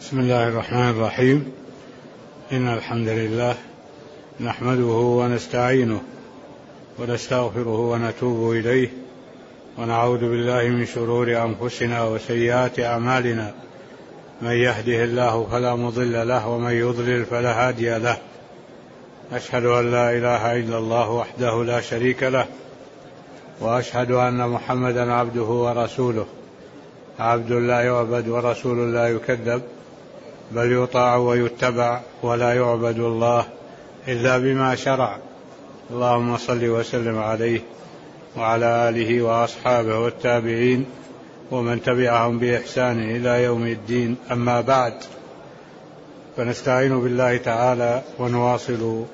بسم الله الرحمن الرحيم. إن الحمد لله نحمده ونستعينه ونستغفره ونتوب إليه ونعوذ بالله من شرور أنفسنا وسيئات أعمالنا، من يهده الله فلا مضل له ومن يضلل فلا هادي له. أشهد أن لا إله إلا الله وحده لا شريك له، وأشهد أن محمدا عبده ورسوله، عبد لا يعبد ورسول لا يكذب، بل يطاع ويتبع ولا يعبد الله إلا بما شرع. اللهم صل وسلم عليه وعلى آله وأصحابه والتابعين ومن تبعهم بإحسان إلى يوم الدين. أما بعد، فنستعين بالله تعالى ونواصل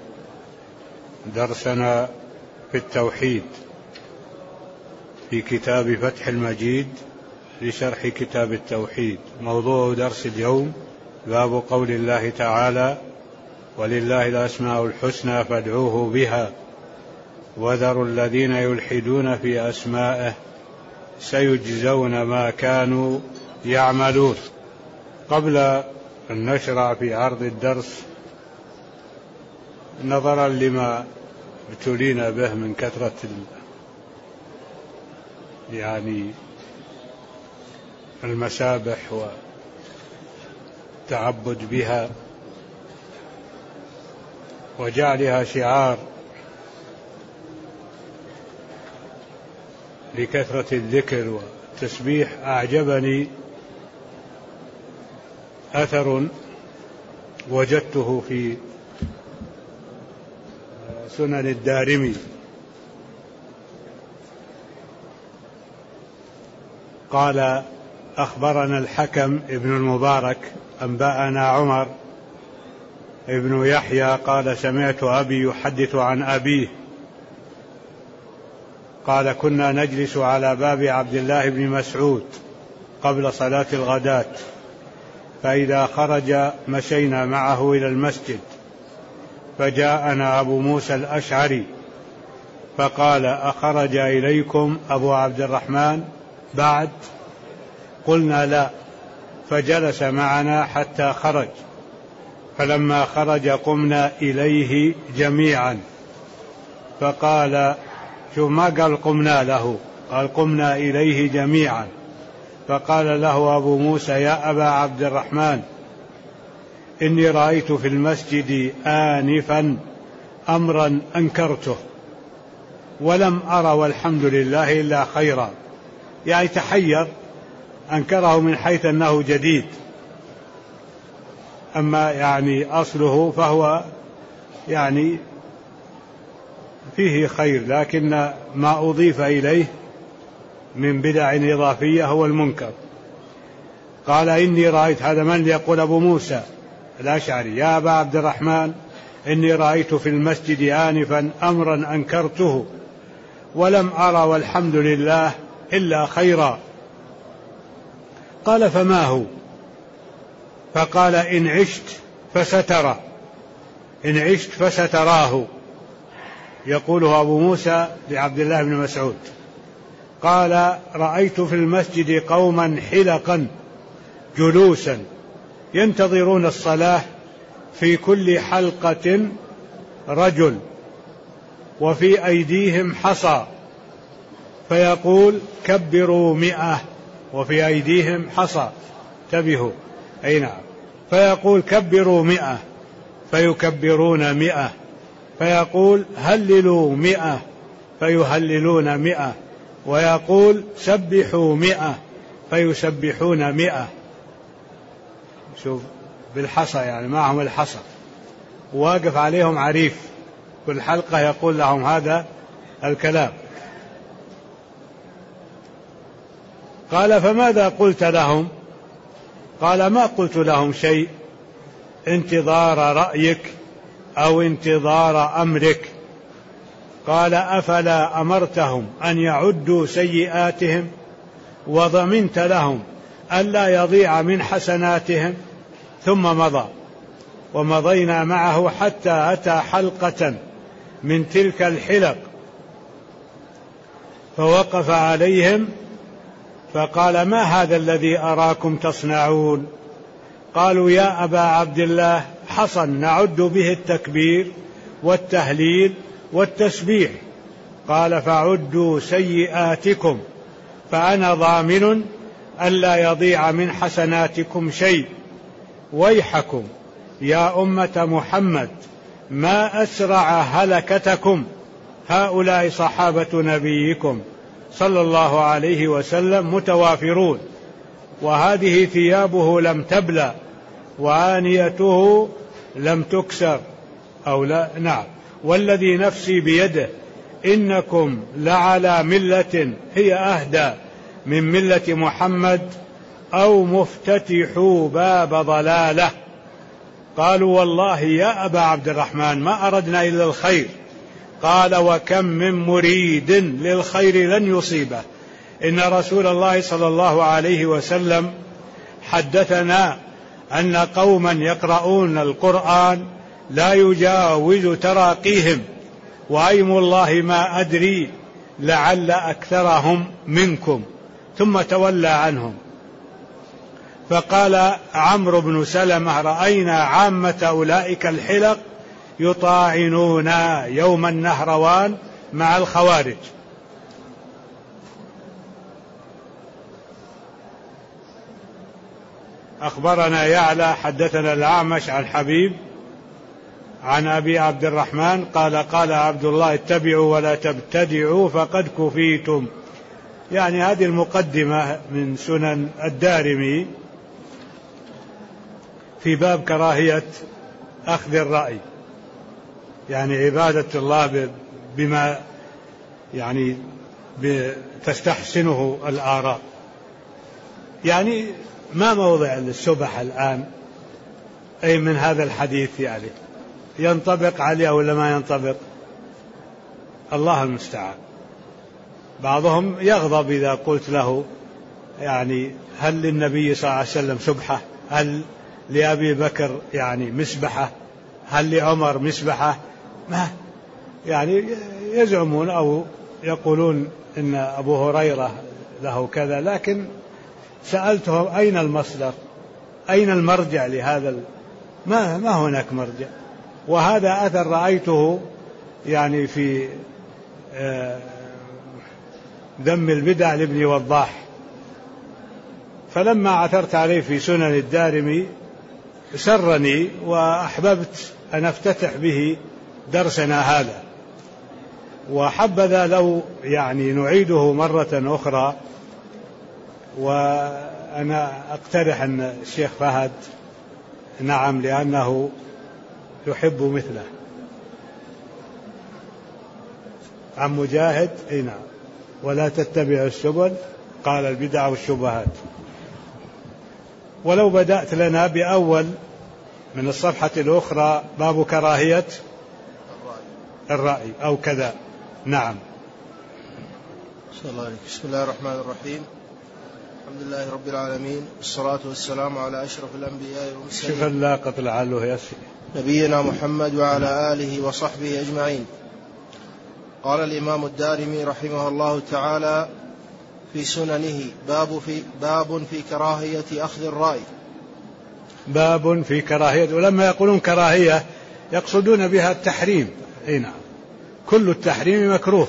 درسنا في التوحيد في كتاب فتح المجيد لشرح كتاب التوحيد. موضوع درس اليوم باب قول الله تعالى: ولله الأسماء الحسنى فادعوه بها وذروا الذين يلحدون في أسمائه سيجزون ما كانوا يعملون. قبل أن نشرع في عرض الدرس، نظرا لما ابتلينا به من كثرة المسابح والتعبد بها وجعلها شعار لكثرة الذكر والتسبيح، أعجبني أثر وجدته في سنن الدارمي. قال: أخبرنا الحكم ابن المبارك أنبأنا عمر ابن يحيى قال: سمعت أبي يحدث عن أبيه قال: كنا نجلس على باب عبد الله بن مسعود قبل صلاة الغداة، فإذا خرج مشينا معه إلى المسجد، فجاءنا أبو موسى الأشعري فقال: أخرج إليكم أبو عبد الرحمن بعد؟ قلنا: لا. فجلس معنا حتى خرج، فلما خرج قمنا إليه جميعا، فقال: شو ما قال قمنا له، قال قمنا إليه جميعا. فقال له أبو موسى: يا أبا عبد الرحمن، إني رأيت في المسجد آنفا أمرا أنكرته ولم أرى والحمد لله إلا خيرا. يعني تحير، أنكره من حيث أنه جديد، أما أصله فهو فيه خير، لكن ما أضيف إليه من بدع إضافية هو المنكر. قال: إني رأيت، هذا من يقول؟ أبو موسى الأشعري: يا أبا عبد الرحمن، إني رأيت في المسجد آنفا أمرا أنكرته ولم أرى والحمد لله إلا خيرا. قال: فما هو؟ فقال: إن عشت فسترى، إن عشت فستراه. يقوله أبو موسى لعبد الله بن مسعود. قال: رأيت في المسجد قوما حلقا جلوسا ينتظرون الصلاة، في كل حلقة رجل وفي أيديهم حصى، فيقول: كبروا 100، وفي أيديهم حصى، انتبهوا، أي نعم، فيقول: كبروا 100، فيكبرون 100، فيقول: هللوا 100، فيهللون 100، ويقول: سبحوا 100، فيسبحون 100. شوف، بالحصى، معهم الحصى، واقف عليهم عريف، كل حلقة يقول لهم هذا الكلام. قال: فماذا قلت لهم؟ قال: ما قلت لهم شيء، انتظار رأيك أو انتظار أمرك. قال: أفلا أمرتهم أن يعدوا سيئاتهم وضمنت لهم ألا يضيع من حسناتهم؟ ثم مضى، ومضينا معه حتى أتى حلقة من تلك الحلق، فوقف عليهم فقال: ما هذا الذي أراكم تصنعون؟ قالوا يا أبا عبد الله حصن نعد به التكبير والتهليل والتسبيح. قال فعدوا سيئاتكم فأنا ضامن ألا يضيع من حسناتكم شيء. ويحكم يا أمة محمد ما أسرع هلكتكم، هؤلاء صحابة نبيكم صلى الله عليه وسلم متوافرون، وهذه ثيابه لم تبلى وآنيته لم تكسر أو لا، نعم، والذي نفسي بيده إنكم لعلى ملة هي أهدى من ملة محمد أو مفتتحوا باب ضلالة. قالوا والله يا أبا عبد الرحمن ما أردنا إلا الخير. قال وكم من مريد للخير لن يصيبه. إن رسول الله صلى الله عليه وسلم حدثنا أن قوما يقرؤون القرآن لا يجاوز تراقيهم، وأيم الله ما أدري لعل أكثرهم منكم، ثم تولى عنهم. فقال عمرو بن سلمة رأينا عامة أولئك الحلق يطاعنون يوم النهروان مع الخوارج. أخبرنا يعلى حدثنا الأعمش عن حبيب عن أبي عبد الرحمن قال قال عبد الله اتبعوا ولا تبتدعوا فقد كفيتم. يعني هذه المقدمة من سنن الدارمي في باب كراهية أخذ الرأي، يعني عبادة الله بما يعني تستحسنه الآراء. يعني ما موضع السبح الآن أي من هذا الحديث، يعني ينطبق عليه ولا ما ينطبق؟ الله المستعان. بعضهم يغضب إذا قلت له يعني هل للنبي صلى الله عليه وسلم سبحة؟ هل لأبي بكر يعني مسبحة؟ هل لعمر مسبحة؟ ما يعني يزعمون أو يقولون إن أبو هريرة له كذا، لكن سألتهم أين المصدر؟ أين المرجع لهذا؟ ما هناك مرجع. وهذا أثر رأيته يعني في ذم البدع لابن وضاح، فلما عثرت عليه في سنن الدارمي سرني وأحببت أن أفتتح به درسنا هذا. وحبذا لو يعني نعيده مرة أخرى، وأنا أقترح أن الشيخ فهد نعم لأنه يحب مثله عن مجاهد نعم ولا تتبع السبل قال البدع والشبهات. ولو بدأت لنا بأول من الصفحة الأخرى باب كراهية الرأي أو كذا. نعم. بسم الله الرحمن الرحيم. الحمد لله رب العالمين، والصلاة والسلام على أشرف الأنبياء والمرسلين، شوف اللاقط لعله يسفي نبينا محمد وعلى آله وصحبه أجمعين. قال الإمام الدارمي رحمه الله تعالى في سننه باب في كراهية أخذ الرأي. باب في كراهية، ولما يقولون كراهية يقصدون بها التحريم. نعم، كل التحريم مكروه.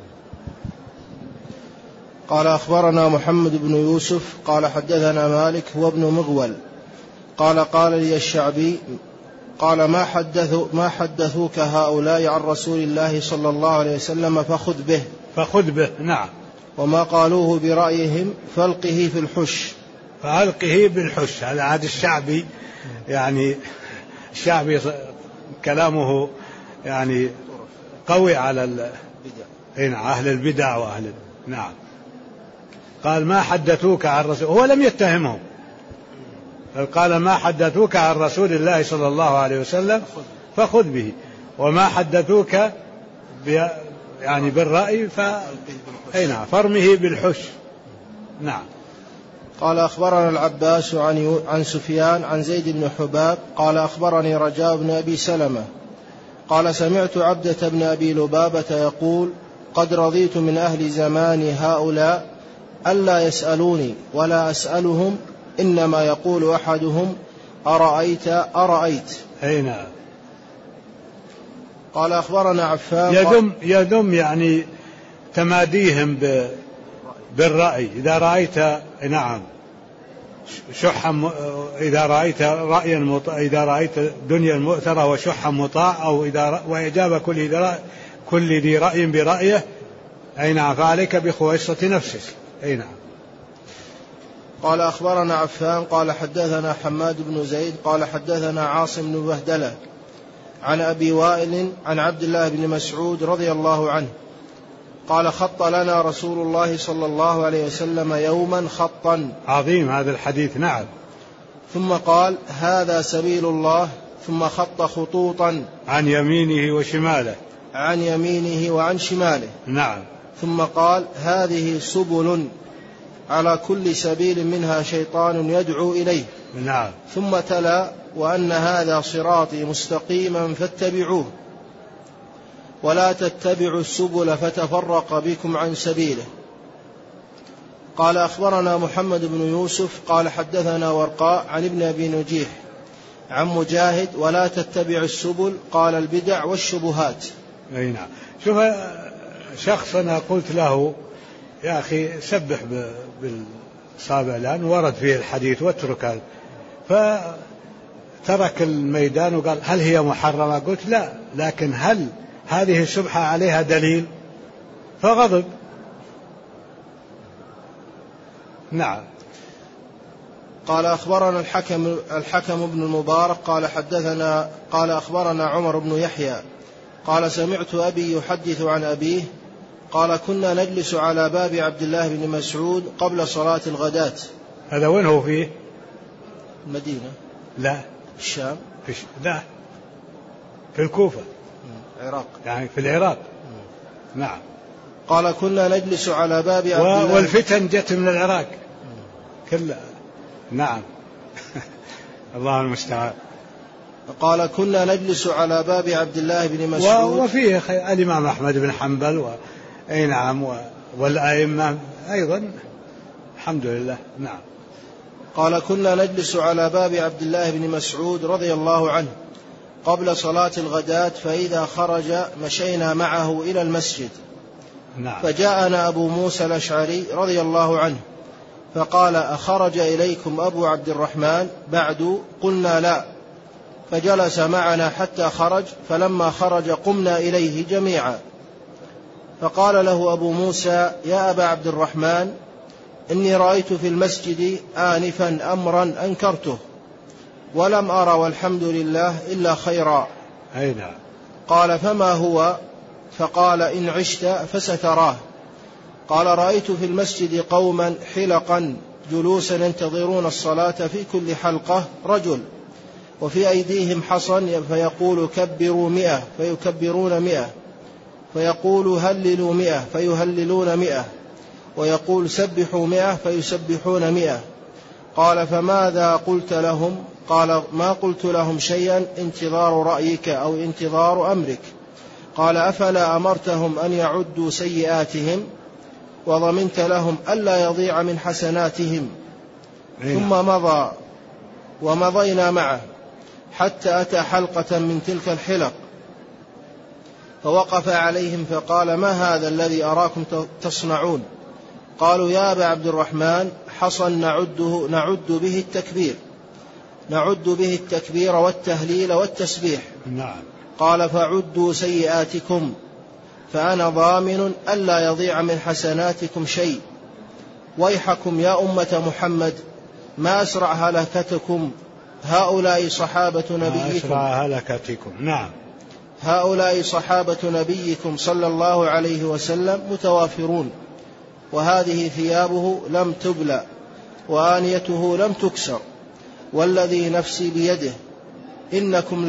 قال أخبرنا محمد بن يوسف قال حدثنا مالك هو ابن مغول قال قال لي الشعبي قال ما حدثوك هؤلاء عن رسول الله صلى الله عليه وسلم فخذ به. نعم. وما قالوه برأيهم فالقه في الحش. فألقه بالحش، هذا عاد الشعبي، يعني الشعبي كلامه يعني قوي على أهل البدع وأهل. نعم. قال ما حدثوك عن رسول، هو لم يتهمهم، قال ما حدثوك عن رسول الله صلى الله عليه وسلم فخذ به، وما حدثوك يعني بالرأي فارمه بالحش. نعم. قال أخبرنا العباس عن سفيان عن زيد بن حباب قال أخبرني رجاء بن أبي سلمة قال سمعت عبدة بن أبي لبابة يقول قد رضيت من أهل زمان هؤلاء ألا يسألوني ولا أسألهم، إنما يقول أحدهم أرأيت. أي نعم. قال أخبرنا عفان يذم يعني تماديهم بالرأي. إذا رأيت نعم شحا، إذا رأيت رأيا إذا رأيت دنيا مؤثرة وشحا مطاع، أو وإجابة كل ذي رأي برأيه، أي نعم، فعليك بخويصة نفسك. أي نعم. قال أخبرنا عفان قال حدثنا حماد بن زيد قال حدثنا عاصم بن بهدلة عن أبي وائل عن عبد الله بن مسعود رضي الله عنه قال خط لنا رسول الله صلى الله عليه وسلم يوما خطا. عظيم هذا الحديث. نعم. ثم قال هذا سبيل الله، ثم خط خطوطا عن يمينه وشماله، عن يمينه وعن شماله. نعم. ثم قال هذه سبل، على كل سبيل منها شيطان يدعو إليه. نعم. ثم تلا وأن هذا صراطي مستقيما فاتبعوه ولا تتبعوا السبل فتفرق بكم عن سبيله. قال أخبرنا محمد بن يوسف قال حدثنا ورقاء عن ابن أبي نجيح عن مجاهد ولا تتبع السبل قال البدع والشبهات. أي نعم. شوف شخص أنا قلت له يا أخي سبح بالصابع الآن، ورد فيه الحديث واترك هذا، فترك الميدان وقال هل هي محرمة؟ قلت لا، لكن هل هذه السبحة عليها دليل؟ فغضب. نعم. قال أخبرنا الحكم بن المبارك قال أخبرنا عمر بن يحيى قال سمعت أبي يحدث عن أبيه قال كنا نجلس على باب عبد الله بن مسعود قبل صلاة الغداة. هذا وين هو فيه؟ المدينة؟ لا، الشام؟ لا، في الكوفة، العراق، يعني في العراق. نعم. قال كنا نجلس على باب عبد الله، والفتن جت من العراق كلها. نعم. الله المستعان. قال كنا نجلس على باب عبد الله بن مسعود، وفيه الإمام أحمد بن حنبل أي نعم، والأئمة أيضا الحمد لله. نعم. قال كنا نجلس على باب عبد الله بن مسعود رضي الله عنه قبل صلاة الغداة، فإذا خرج مشينا معه إلى المسجد. نعم. فجاءنا أبو موسى الأشعري رضي الله عنه فقال أخرج إليكم أبو عبد الرحمن بعد؟ قلنا لا. فجلس معنا حتى خرج، فلما خرج قمنا إليه جميعا. فقال له أبو موسى يا أبا عبد الرحمن إني رأيت في المسجد آنفا أمرا أنكرته ولم أرى والحمد لله إلا خيرا. أي نعم. قال فما هو؟ فقال إن عشت فستراه. قال رأيت في المسجد قوما حلقا جلوسا ينتظرون الصلاة، في كل حلقة رجل وفي أيديهم حصن، فيقول كبروا 100 فيكبرون 100، فيقول هللوا 100 فيهللون 100، ويقول سبحوا 100 فيسبحون 100. قال فماذا قلت لهم؟ قال ما قلت لهم شيئا، انتظار رأيك أو انتظار أمرك. قال أفلا أمرتهم أن يعدوا سيئاتهم وضمنت لهم ألا يضيع من حسناتهم؟ ثم مضى ومضينا معه حتى أتى حلقة من تلك الحلق، فوقف عليهم فقال ما هذا الذي أراكم تصنعون؟ قالوا يا أبا عبد الرحمن حصن نعد به التكبير والتهليل والتسبيح. نعم. قال فعدوا سيئاتكم فأنا ضامن ألا يضيع من حسناتكم شيء. ويحكم يا أمة محمد ما أسرع هلكتكم، هؤلاء صحابة نبيكم. نعم. هؤلاء صحابة نبيكم صلى الله عليه وسلم متوافرون، وهذه ثيابه لم تبلى وآنيته لم تكسر، والذي نفسي بيده إنكم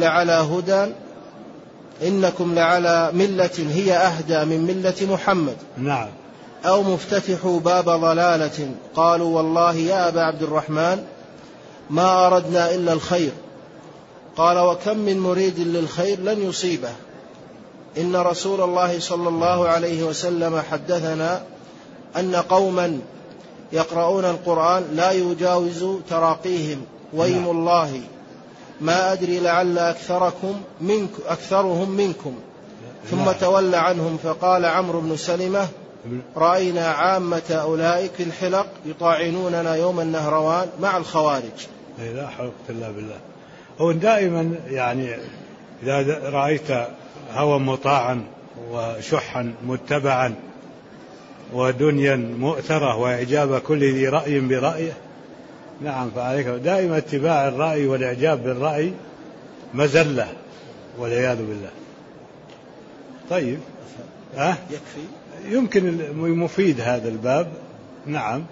لعلى ملة هي أهدى من ملة محمد. نعم. أو مفتتح باب ضلالة. قالوا والله يا أبا عبد الرحمن ما أردنا إلا الخير. قال وكم من مريد للخير لن يصيبه. إن رسول الله صلى الله عليه وسلم حدثنا أن قوما يقرؤون القرآن لا يجاوز تراقيهم، ويم الله ما أدري لعل أكثرهم منكم. ثم تولى عنهم فقال عمرو بن سلمة رأينا عامة أولئك في الحلق يطاعنوننا يوم النهروان مع الخوارج. لا حول إلا بالله. هو دائما يعني إذا رأيت هوى مطاعا وشحا متبعا ودنيا مؤثرة وإعجاب كل ذي رأي برأيه، نعم، فعليك دائما اتباع الرأي والإعجاب بالرأي مزلة والعياذ بالله. طيب يكفي، يمكن مفيد هذا الباب، نعم،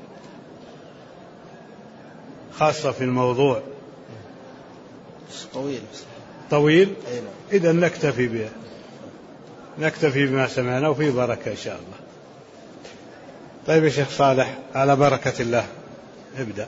خاصة في الموضوع طويل. إذا نكتفي به، نكتفي بما سمعنا وفي بركة إن شاء الله. طيب يا شيخ صالح، على بركة الله ابدأ.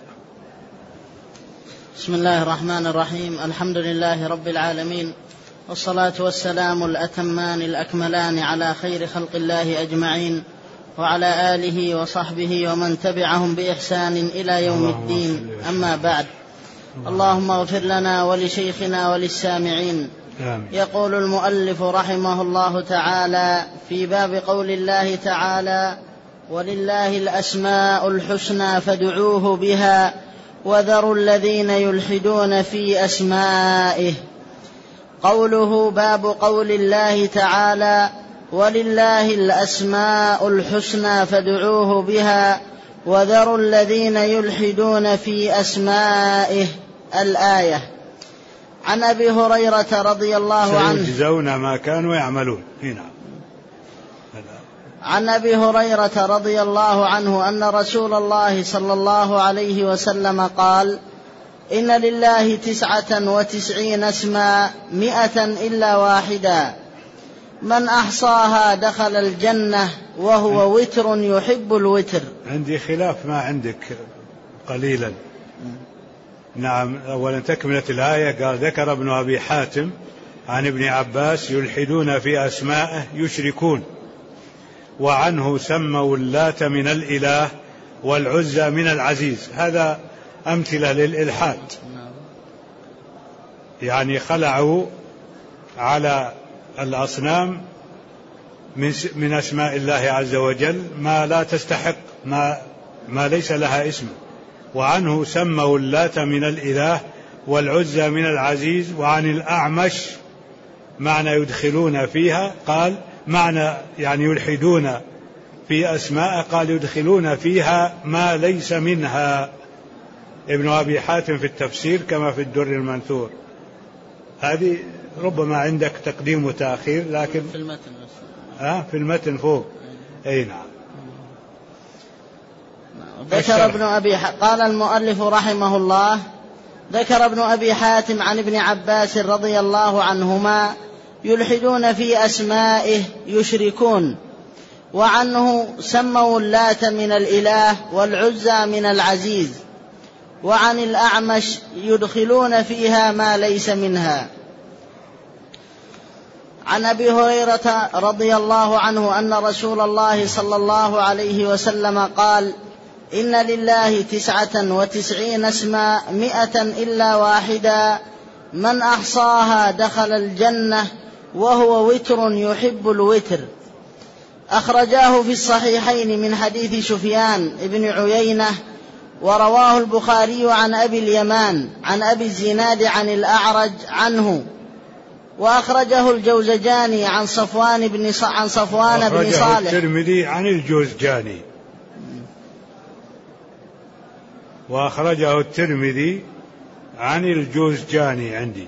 بسم الله الرحمن الرحيم. الحمد لله رب العالمين، والصلاة والسلام الأتمان الأكملان على خير خلق الله أجمعين، وعلى آله وصحبه ومن تبعهم بإحسان إلى يوم الدين. أما بعد، اللهم اغفر لنا ولشيخنا وللسامعين. يقول المؤلف رحمه الله تعالى في باب قول الله تعالى ولله الأسماء الحسنى فادعوه بها وذروا الذين يلحدون في أسمائه. قوله باب قول الله تعالى ولله الأسماء الحسنى فادعوه بها وذروا الذين يلحدون في أسمائه، الآية. عن أبي هريرة رضي الله عنه سيجزون ما كانوا يعملون. عن أبي هريرة رضي الله عنه أن رسول الله صلى الله عليه وسلم قال إن لله 99 اسما 100 إلا واحدا من أحصاها دخل الجنة وهو وتر يحب الوتر. عندي خلاف ما عندك قليلا. نعم، أولا تكملة الآية قال ذكر ابن أبي حاتم عن ابن عباس يلحدون في أسمائه يشركون، وعنه سموا اللات من الإله والعزى من العزيز. هذا أمثلة للإلحاد، يعني خلعوا على الأصنام من أسماء الله عز وجل ما لا تستحق، ما ليس لها اسم. وعنه سموا اللات من الإله والعزى من العزيز. وعن الأعمش معنى يدخلون فيها، قال معنى يعني يلحدون في أسماء، قال يدخلون فيها ما ليس منها. ابن أبي حاتم في التفسير كما في الدر المنثور. هذه ربما عندك تقديم وتأخير، لكن في المتن في المتن فوق. أي نعم. ذكر ابن أبي قال المؤلف رحمه الله ذكر ابن أبي حاتم عن ابن عباس رضي الله عنهما يلحدون في أسمائه يشركون، وعنه سموا اللات من الإله والعزى من العزيز. وعن الأعمش يدخلون فيها ما ليس منها. عن أبي هريرة رضي الله عنه أن رسول الله صلى الله عليه وسلم قال إن لله 99 اسما 100 إلا واحدا من أحصاها دخل الجنة وهو وتر يحب الوتر. أخرجاه في الصحيحين من حديث سفيان بن عيينة، ورواه البخاري عن أبي اليمان عن أبي الزناد عن الأعرج عنه. وأخرجه الجوزجاني عن صفوان بن صالح. الترمذي عن الجوزجاني، وأخرجه الترمذي عن الجوزجاني عندي.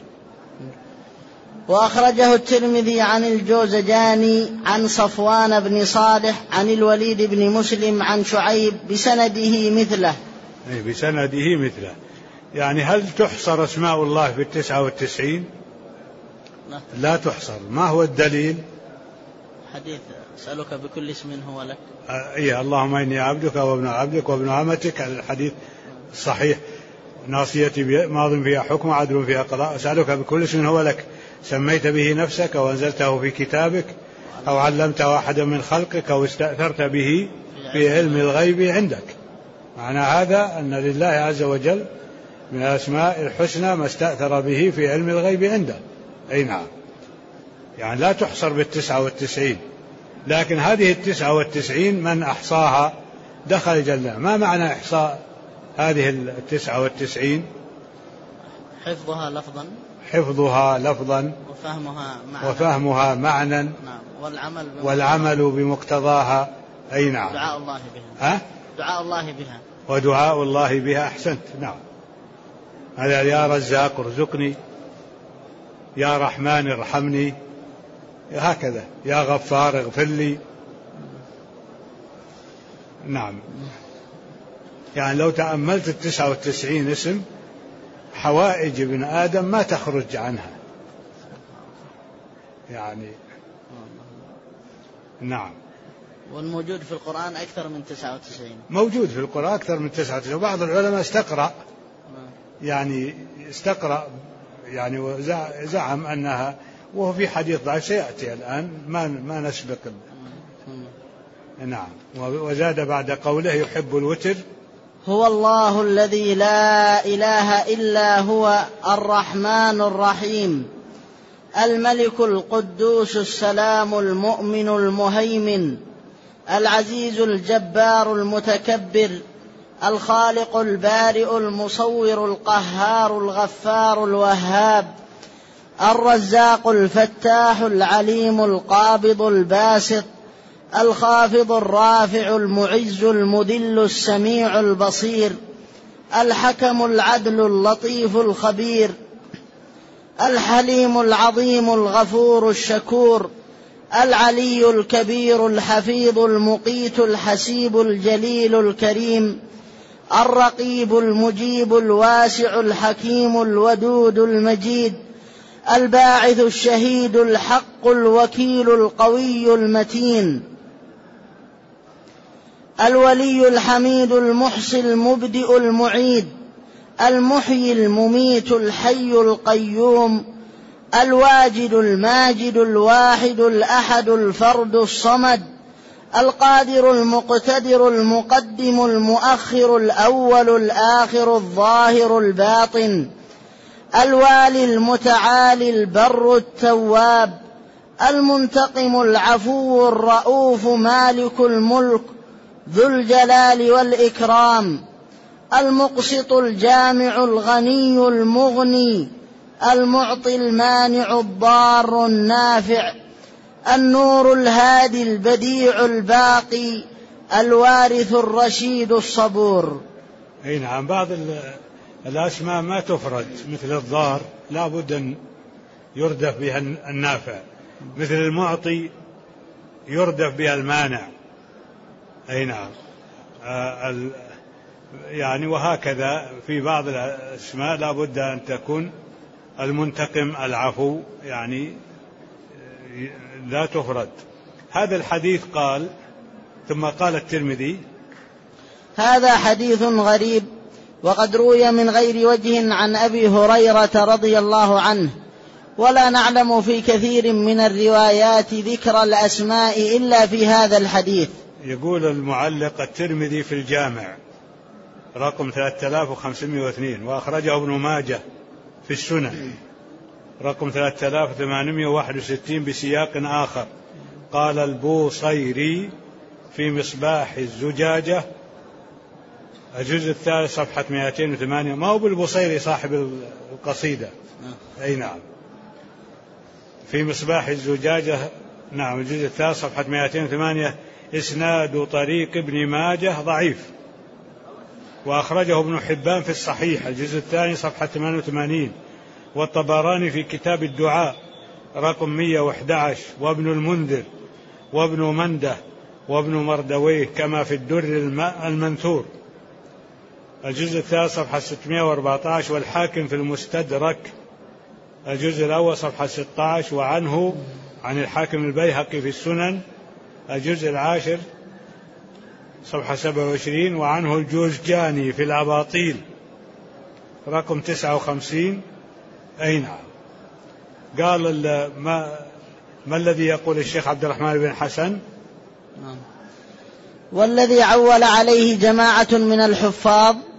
وأخرجه الترمذي عن الجوزجاني عن صفوان بن صالح عن الوليد بن مسلم عن شعيب بسنده مثله. بسنده مثله. يعني هل تحصر أسماء الله في 99؟ لا تحصر. ما هو الدليل؟ حديث أسألك بكل اسم هو لك. اللهم إني عبدك وابن عبدك وابن عمتك، الحديث صحيح. ناصيتي ماض فيها حكم عدل فيها قضاء، أسألك بكل اسم هو لك سميت به نفسك أو أنزلته في كتابك أو علمته أحدا من خلقك أو استأثرت به في علم الغيب عندك. معنى هذا أن لله عز وجل من الأسماء الحسنى ما استأثر به في علم الغيب عنده. أي نعم، يعني لا تحصر 99، لكن هذه 99 من أحصاها دخل الجنة. ما معنى إحصاء هذه 99؟ حفظها لفظا وفهمها معنى والعمل بمقتضاها. أي نعم، دعاء الله بها ودعاء الله بها. أحسنت، نعم. هذا يا رزاق ارزقني، يا رحمن ارحمني، هكذا يا غفار اغفر لي. نعم، يعني لو تأملت 99 اسم حوائج ابن آدم ما تخرج عنها يعني. نعم. والموجود في القرآن أكثر من 99. موجود في القرآن أكثر من 99. وبعض العلماء استقرأ يعني وزعم أنها، وهو في حديث ضعيف سيأتي الآن ما نسبق. نعم. وزاد بعد قوله يحب الوتر: هو الله الذي لا إله إلا هو الرحمن الرحيم الملك القدوس السلام المؤمن المهيمن العزيز الجبار المتكبر الخالق البارئ المصور القهار الغفار الوهاب الرزاق الفتاح العليم القابض الباسط الخافض الرافع المعز المذل السميع البصير الحكم العدل اللطيف الخبير الحليم العظيم الغفور الشكور العلي الكبير الحفيظ المقيت الحسيب الجليل الكريم الرقيب المجيب الواسع الحكيم الودود المجيد الباعث الشهيد الحق الوكيل القوي المتين الولي الحميد المحصي المبدئ المعيد المحيي المميت الحي القيوم الواجد الماجد الواحد الأحد الفرد الصمد القادر المقتدر المقدم المؤخر الأول الآخر الظاهر الباطن الوالي المتعالي البر التواب المنتقم العفو الرؤوف مالك الملك ذو الجلال والإكرام المقسط الجامع الغني المغني المعطي المانع الضار النافع النور الهادي البديع الباقي الوارث الرشيد الصبور. أي نعم. بعض الأسماء ما تفرد، مثل الضار لا بد أن يردف بها النافع، مثل المعطي يردف بها المانع. أي نعم. يعني وهكذا في بعض الأسماء لا بد أن تكون المنتقم العفو، يعني لا تفرد. هذا الحديث قال، ثم قال الترمذي: هذا حديث غريب وقد روي من غير وجه عن أبي هريرة رضي الله عنه، ولا نعلم في كثير من الروايات ذكر الأسماء إلا في هذا الحديث. يقول المعلق: الترمذي في الجامع رقم 3502، وأخرجه ابن ماجه في السنن رقم 3861 بسياق آخر. قال البوصيري في مصباح الزجاجة الجزء الثالث صفحة 208، ما هو بالبوصيري صاحب القصيدة. أي نعم، في مصباح الزجاجة، نعم، الجزء الثالث صفحة 208: إسناد طريق ابن ماجه ضعيف. وأخرجه ابن حبان في الصحيح الجزء الثاني صفحة 88، والطبراني في كتاب الدعاء رقم 111، وابن المنذر وابن منده وابن مردويه كما في الدر المنثور الجزء الثالث صفحة 614، والحاكم في المستدرك الجزء الأول صفحة 16، وعنه عن الحاكم البيهقي في السنن الجزء العاشر صفحة 27، وعنه الجوزجاني في الأباطيل رقم 59. أي نعم. قال ما الذي يقول الشيخ عبد الرحمن بن حسن؟ والذي عول عليه جماعة من الحفاظ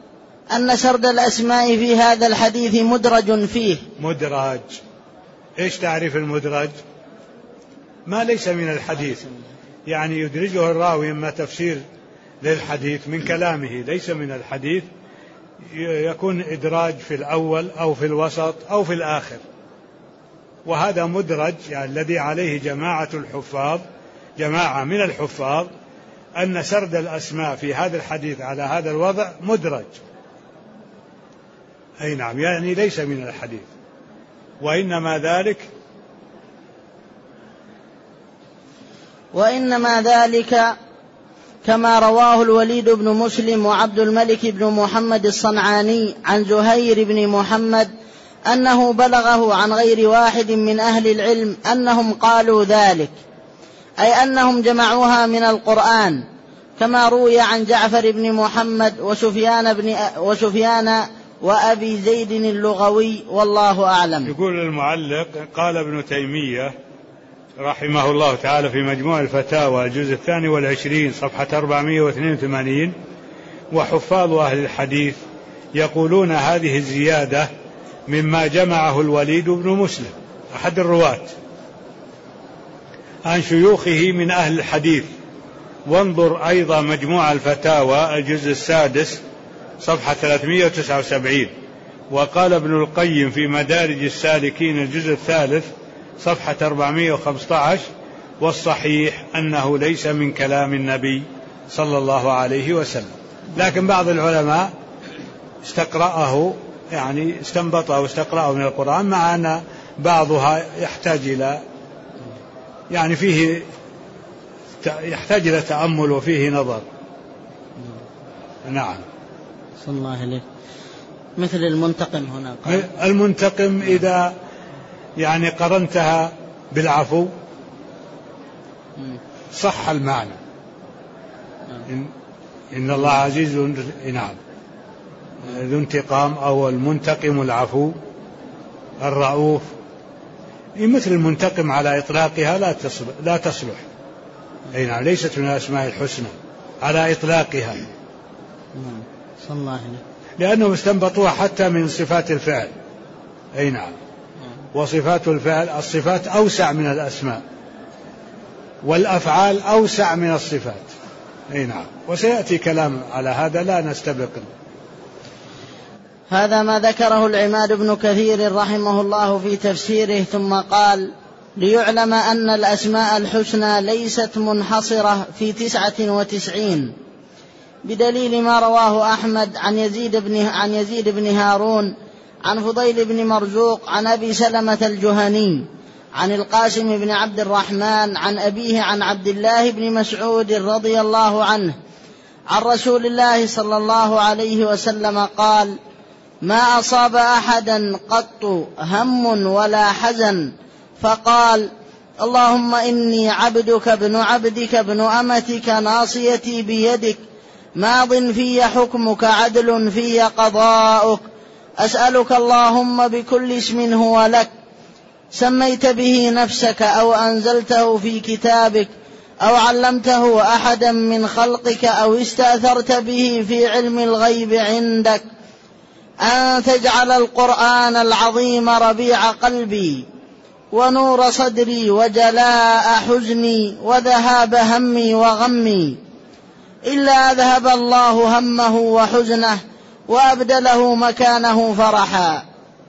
أن سرد الأسماء في هذا الحديث مدرج فيه. مدرج، إيش تعريف المدرج؟ ما ليس من الحديث، يعني يدرجه الراوي إما تفسير للحديث من كلامه ليس من الحديث، يكون إدراج في الأول أو في الوسط أو في الآخر، وهذا مدرج، يعني الذي عليه جماعة من الحفاظ أن سرد الأسماء في هذا الحديث على هذا الوضع مدرج. أي نعم، يعني ليس من الحديث، وإنما ذلك كما رواه الوليد بن مسلم وعبد الملك بن محمد الصنعاني عن زهير بن محمد أنه بلغه عن غير واحد من أهل العلم أنهم قالوا ذلك، أي أنهم جمعوها من القرآن، كما روي عن جعفر بن محمد وسفيان وأبي زيد اللغوي، والله أعلم. يقول المعلق: قال ابن تيمية رحمه الله تعالى في مجموع الفتاوى الجزء 22 صفحة 482: وحفاظ أهل الحديث يقولون هذه الزيادة مما جمعه الوليد بن مسلم أحد الرواة عن شيوخه من أهل الحديث. وانظر أيضا مجموع الفتاوى الجزء 6 صفحة 379. وقال ابن القيم في مدارج السالكين الجزء 3 صفحة 415: والصحيح أنه ليس من كلام النبي صلى الله عليه وسلم. لكن بعض العلماء استقرأه، يعني استنبطه واستقرأه من القرآن، مع أن بعضها يحتاج إلى تأمل وفيه نظر. نعم. صلى الله عليه. مثل المنتقم هنا قال. المنتقم إذا يعني قرنتها بالعفو صح المعنى. إن الله عزيز نعم ذو انتقام، أو المنتقم العفو الرؤوف. مثل المنتقم على إطلاقها لا تصلح. أي نعم، ليست من الأسماء الحسنى على إطلاقها. صلى الله عليه. لأنهم استنبطوها حتى من صفات الفعل. أي نعم. وصفات الفعل، الصفات أوسع من الأسماء، والأفعال أوسع من الصفات. أي نعم، وسيأتي كلام على هذا لا نستبق. هذا ما ذكره العماد بن كثير رحمه الله في تفسيره، ثم قال: ليعلم أن الأسماء الحسنى ليست منحصرة في 99، بدليل ما رواه أحمد عن يزيد بن هارون عن فضيل بن مرزوق عن أبي سلمة الجهني عن القاسم بن عبد الرحمن عن أبيه عن عبد الله بن مسعود رضي الله عنه عن رسول الله صلى الله عليه وسلم قال: ما أصاب أحدا قط هم ولا حزن فقال: اللهم إني عبدك ابن عبدك ابن أمتك ناصيتي بيدك ماض في حكمك عدل في قضاؤك، أسألك اللهم بكل اسم هو لك سميت به نفسك أو أنزلته في كتابك أو علمته أحدا من خلقك أو استأثرت به في علم الغيب عندك أن تجعل القرآن العظيم ربيع قلبي ونور صدري وجلاء حزني وذهاب همي وغمي، إلا أذهب الله همه وحزنه وأبدله مكانه فرحا.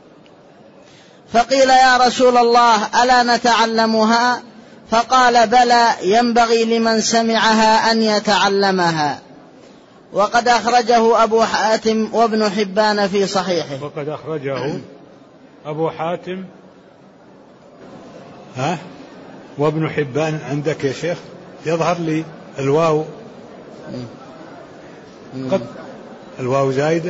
فقيل: يا رسول الله ألا نتعلمها؟ فقال: بلى، ينبغي لمن سمعها أن يتعلمها. وقد أخرجه أبو حاتم وابن حبان في صحيحه. وقد أخرجه أبو حاتم وابن حبان. عندك يا شيخ يظهر لي الواو الواو زايدة.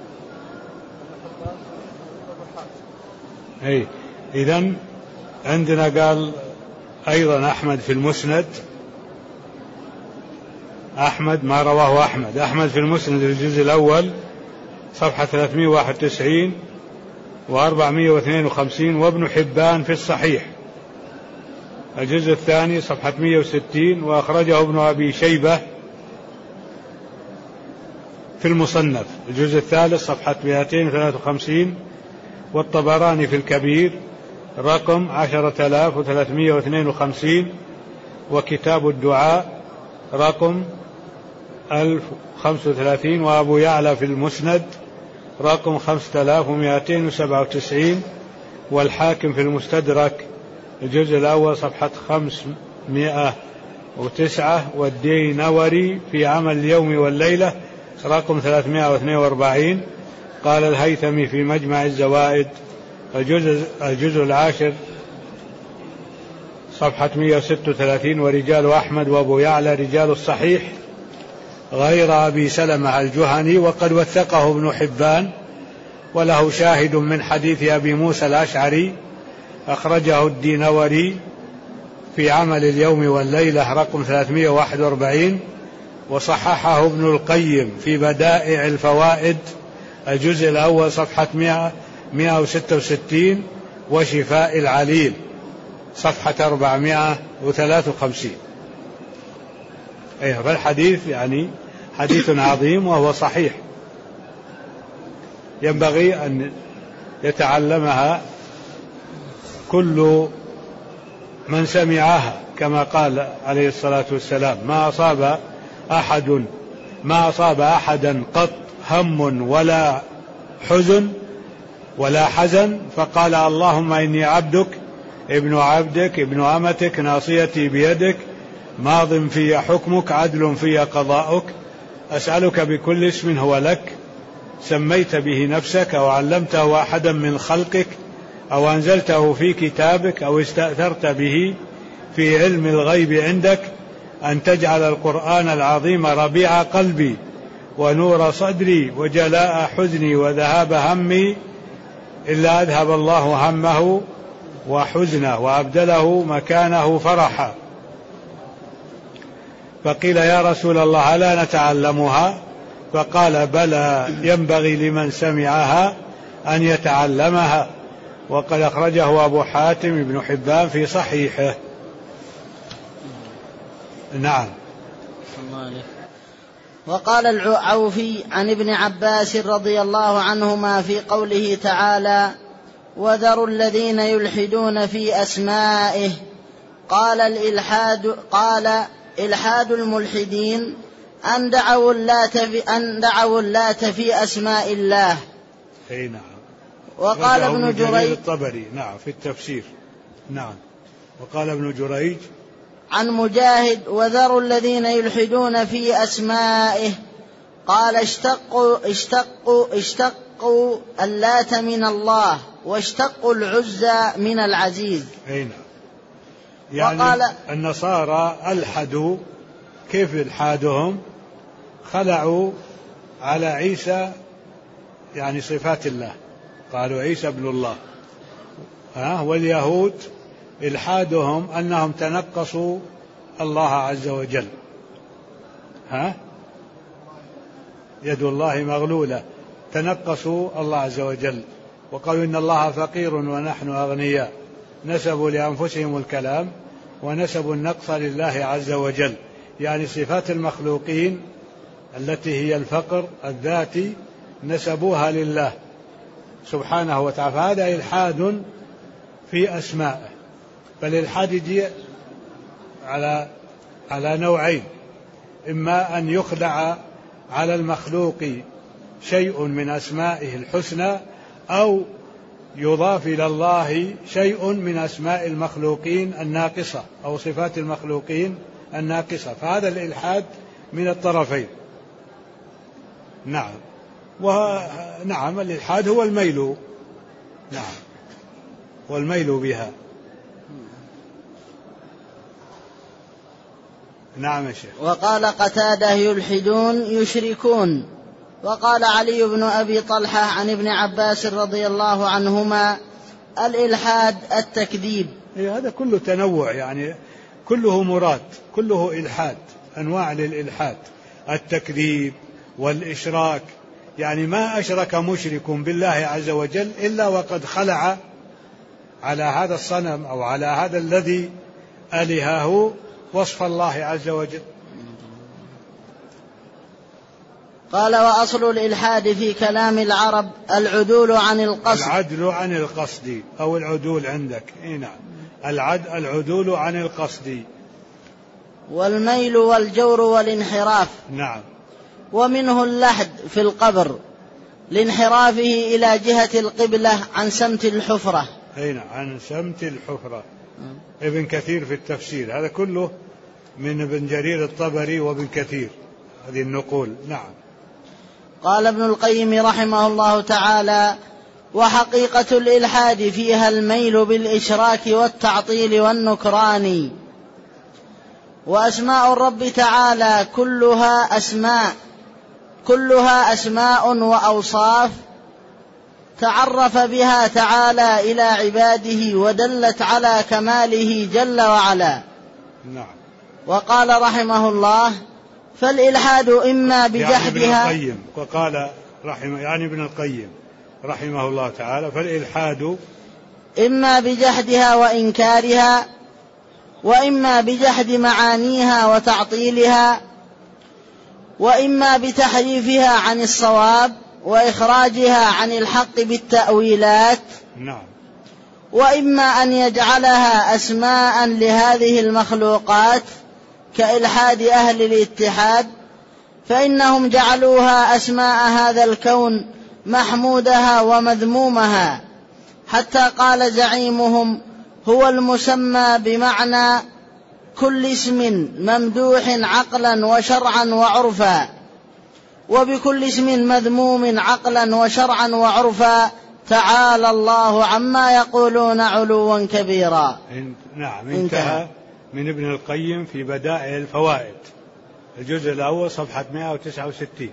أي إذن عندنا قال أيضا أحمد في المسند، أحمد ما رواه أحمد في المسند الجزء الأول صفحة 391 و452، وابن حبان في الصحيح الجزء الثاني صفحة 160، وأخرجه ابن أبي شيبة في المصنف الجزء الثالث صفحة 253، والطبراني في الكبير رقم 10352، وكتاب الدعاء رقم 1035، وأبو يعلى في المسند رقم 5297، والحاكم في المستدرك الجزء الأول صفحة 509، والدينوري في عمل اليوم والليلة رقم 342. قال الهيثمي في مجمع الزوائد الجزء العاشر صفحة 136، ورجال أحمد وأبو يعلى رجال الصحيح غير أبي سلمة الجهني، وقد وثقه ابن حبان، وله شاهد من حديث أبي موسى الأشعري أخرجه الدينوري في عمل اليوم والليلة رقم 341، وصححه ابن القيم في بدائع الفوائد الجزء الأول صفحة 166، وشفاء العليل صفحة 453. فالحديث يعني حديث عظيم وهو صحيح، ينبغي أن يتعلمها كل من سمعها، كما قال عليه الصلاة والسلام: ما أصاب أحدا قط هم ولا حزن فقال اللهم إني عبدك ابن عبدك ابن أمتك ناصيتي بيدك ماض في حكمك عدل في قضاؤك، أسألك بكل اسم هو لك سميت به نفسك أو علمته أحدا من خلقك أو أنزلته في كتابك أو استأثرت به في علم الغيب عندك أن تجعل القرآن العظيم ربيع قلبي ونور صدري وجلاء حزني وذهاب همي إلا أذهب الله همه وحزنه وأبدله مكانه فرحا. فقيل يا رسول الله ألا نتعلمها؟ فقال بلى، ينبغي لمن سمعها أن يتعلمها. وقد أخرجه أبو حاتم بن حبان في صحيحه. نعم. وقال العوفي عن ابن عباس رضي الله عنهما في قوله تعالى: وذروا الذين يلحدون في أسمائه، قال إلحاد الملحدين أن دعوا اللات في أسماء الله. أي نعم. وقال ابن جريج الطبري نعم في التفسير. نعم. وقال ابن جريج عن مجاهد: وذروا الذين يلحدون في أسمائه، قال اشتقوا اللات من الله واشتقوا العزى من العزيز. أي نعم. يعني وقال النصارى ألحدوا، كيف إلحادهم؟ خلعوا على عيسى يعني صفات الله، قالوا عيسى ابن الله. واليهود إلحادهم أنهم تنقصوا الله عز وجل، يد الله مغلولة، تنقصوا الله عز وجل وقالوا إن الله فقير ونحن أغنياء، نسبوا لأنفسهم الكلام ونسبوا النقص لله عز وجل، يعني صفات المخلوقين التي هي الفقر الذاتي نسبوها لله سبحانه وتعالى. فهذا إلحاد في أسمائه. فالإلحاد يجي على نوعين: إما أن يخلع على المخلوق شيء من أسمائه الحسنى، أو يضاف إلى الله شيء من أسماء المخلوقين الناقصة أو صفات المخلوقين الناقصة، فهذا الإلحاد من الطرفين. نعم. ونعم الإلحاد هو الميل، نعم، والميل بها. نعم يا شيخ. وقال قتادة: يلحدون يشركون. وقال علي بن أبي طلحة عن ابن عباس رضي الله عنهما: الإلحاد التكذيب. هذا كله تنوع، يعني كله مراد، كله إلحاد، أنواع للإلحاد: التكذيب والإشراك. يعني ما أشرك مشرك بالله عز وجل إلا وقد خلع على هذا الصنم أو على هذا الذي ألهه وصف الله عز وجل. قال: وأصل الإلحاد في كلام العرب العدول عن القصد. العدل عن القصد أو العدول عندك. نعم، العدول عن القصد. والميل والجور والانحراف. نعم. ومنه اللحد في القبر لانحرافه إلى جهة القبلة عن سمت الحفرة. نعم، عن سمت الحفرة. ابن كثير في التفسير، هذا كله من ابن جرير الطبري وابن كثير، هذه النقول. نعم. قال ابن القيم رحمه الله تعالى: وحقيقة الإلحاد فيها الميل بالإشراك والتعطيل والنكران. وأسماء الرب تعالى كلها أسماء وأوصاف تعرف بها تعالى إلى عباده ودلت على كماله جل وعلا. نعم. وقال رحمه الله: فالإلحاد إما بجحدها، يعني ابن القيم رحمه الله تعالى: فالإلحاد إما بجحدها وإنكارها، وإما بجحد معانيها وتعطيلها، وإما بتحريفها عن الصواب وإخراجها عن الحق بالتأويلات. نعم. وإما أن يجعلها أسماء لهذه المخلوقات كإلحاد أهل الاتحاد، فإنهم جعلوها أسماء هذا الكون محمودها ومذمومها، حتى قال زعيمهم: هو المسمى بمعنى كل اسم ممدوح عقلا وشرعا وعرفا، وبكل اسم مذموم عقلا وشرعا وعرفا، تعالى الله عما يقولون علوا كبيرا. نعم. انتهى من ابن القيم في بدائع الفوائد، الجزء الأول صفحة 169.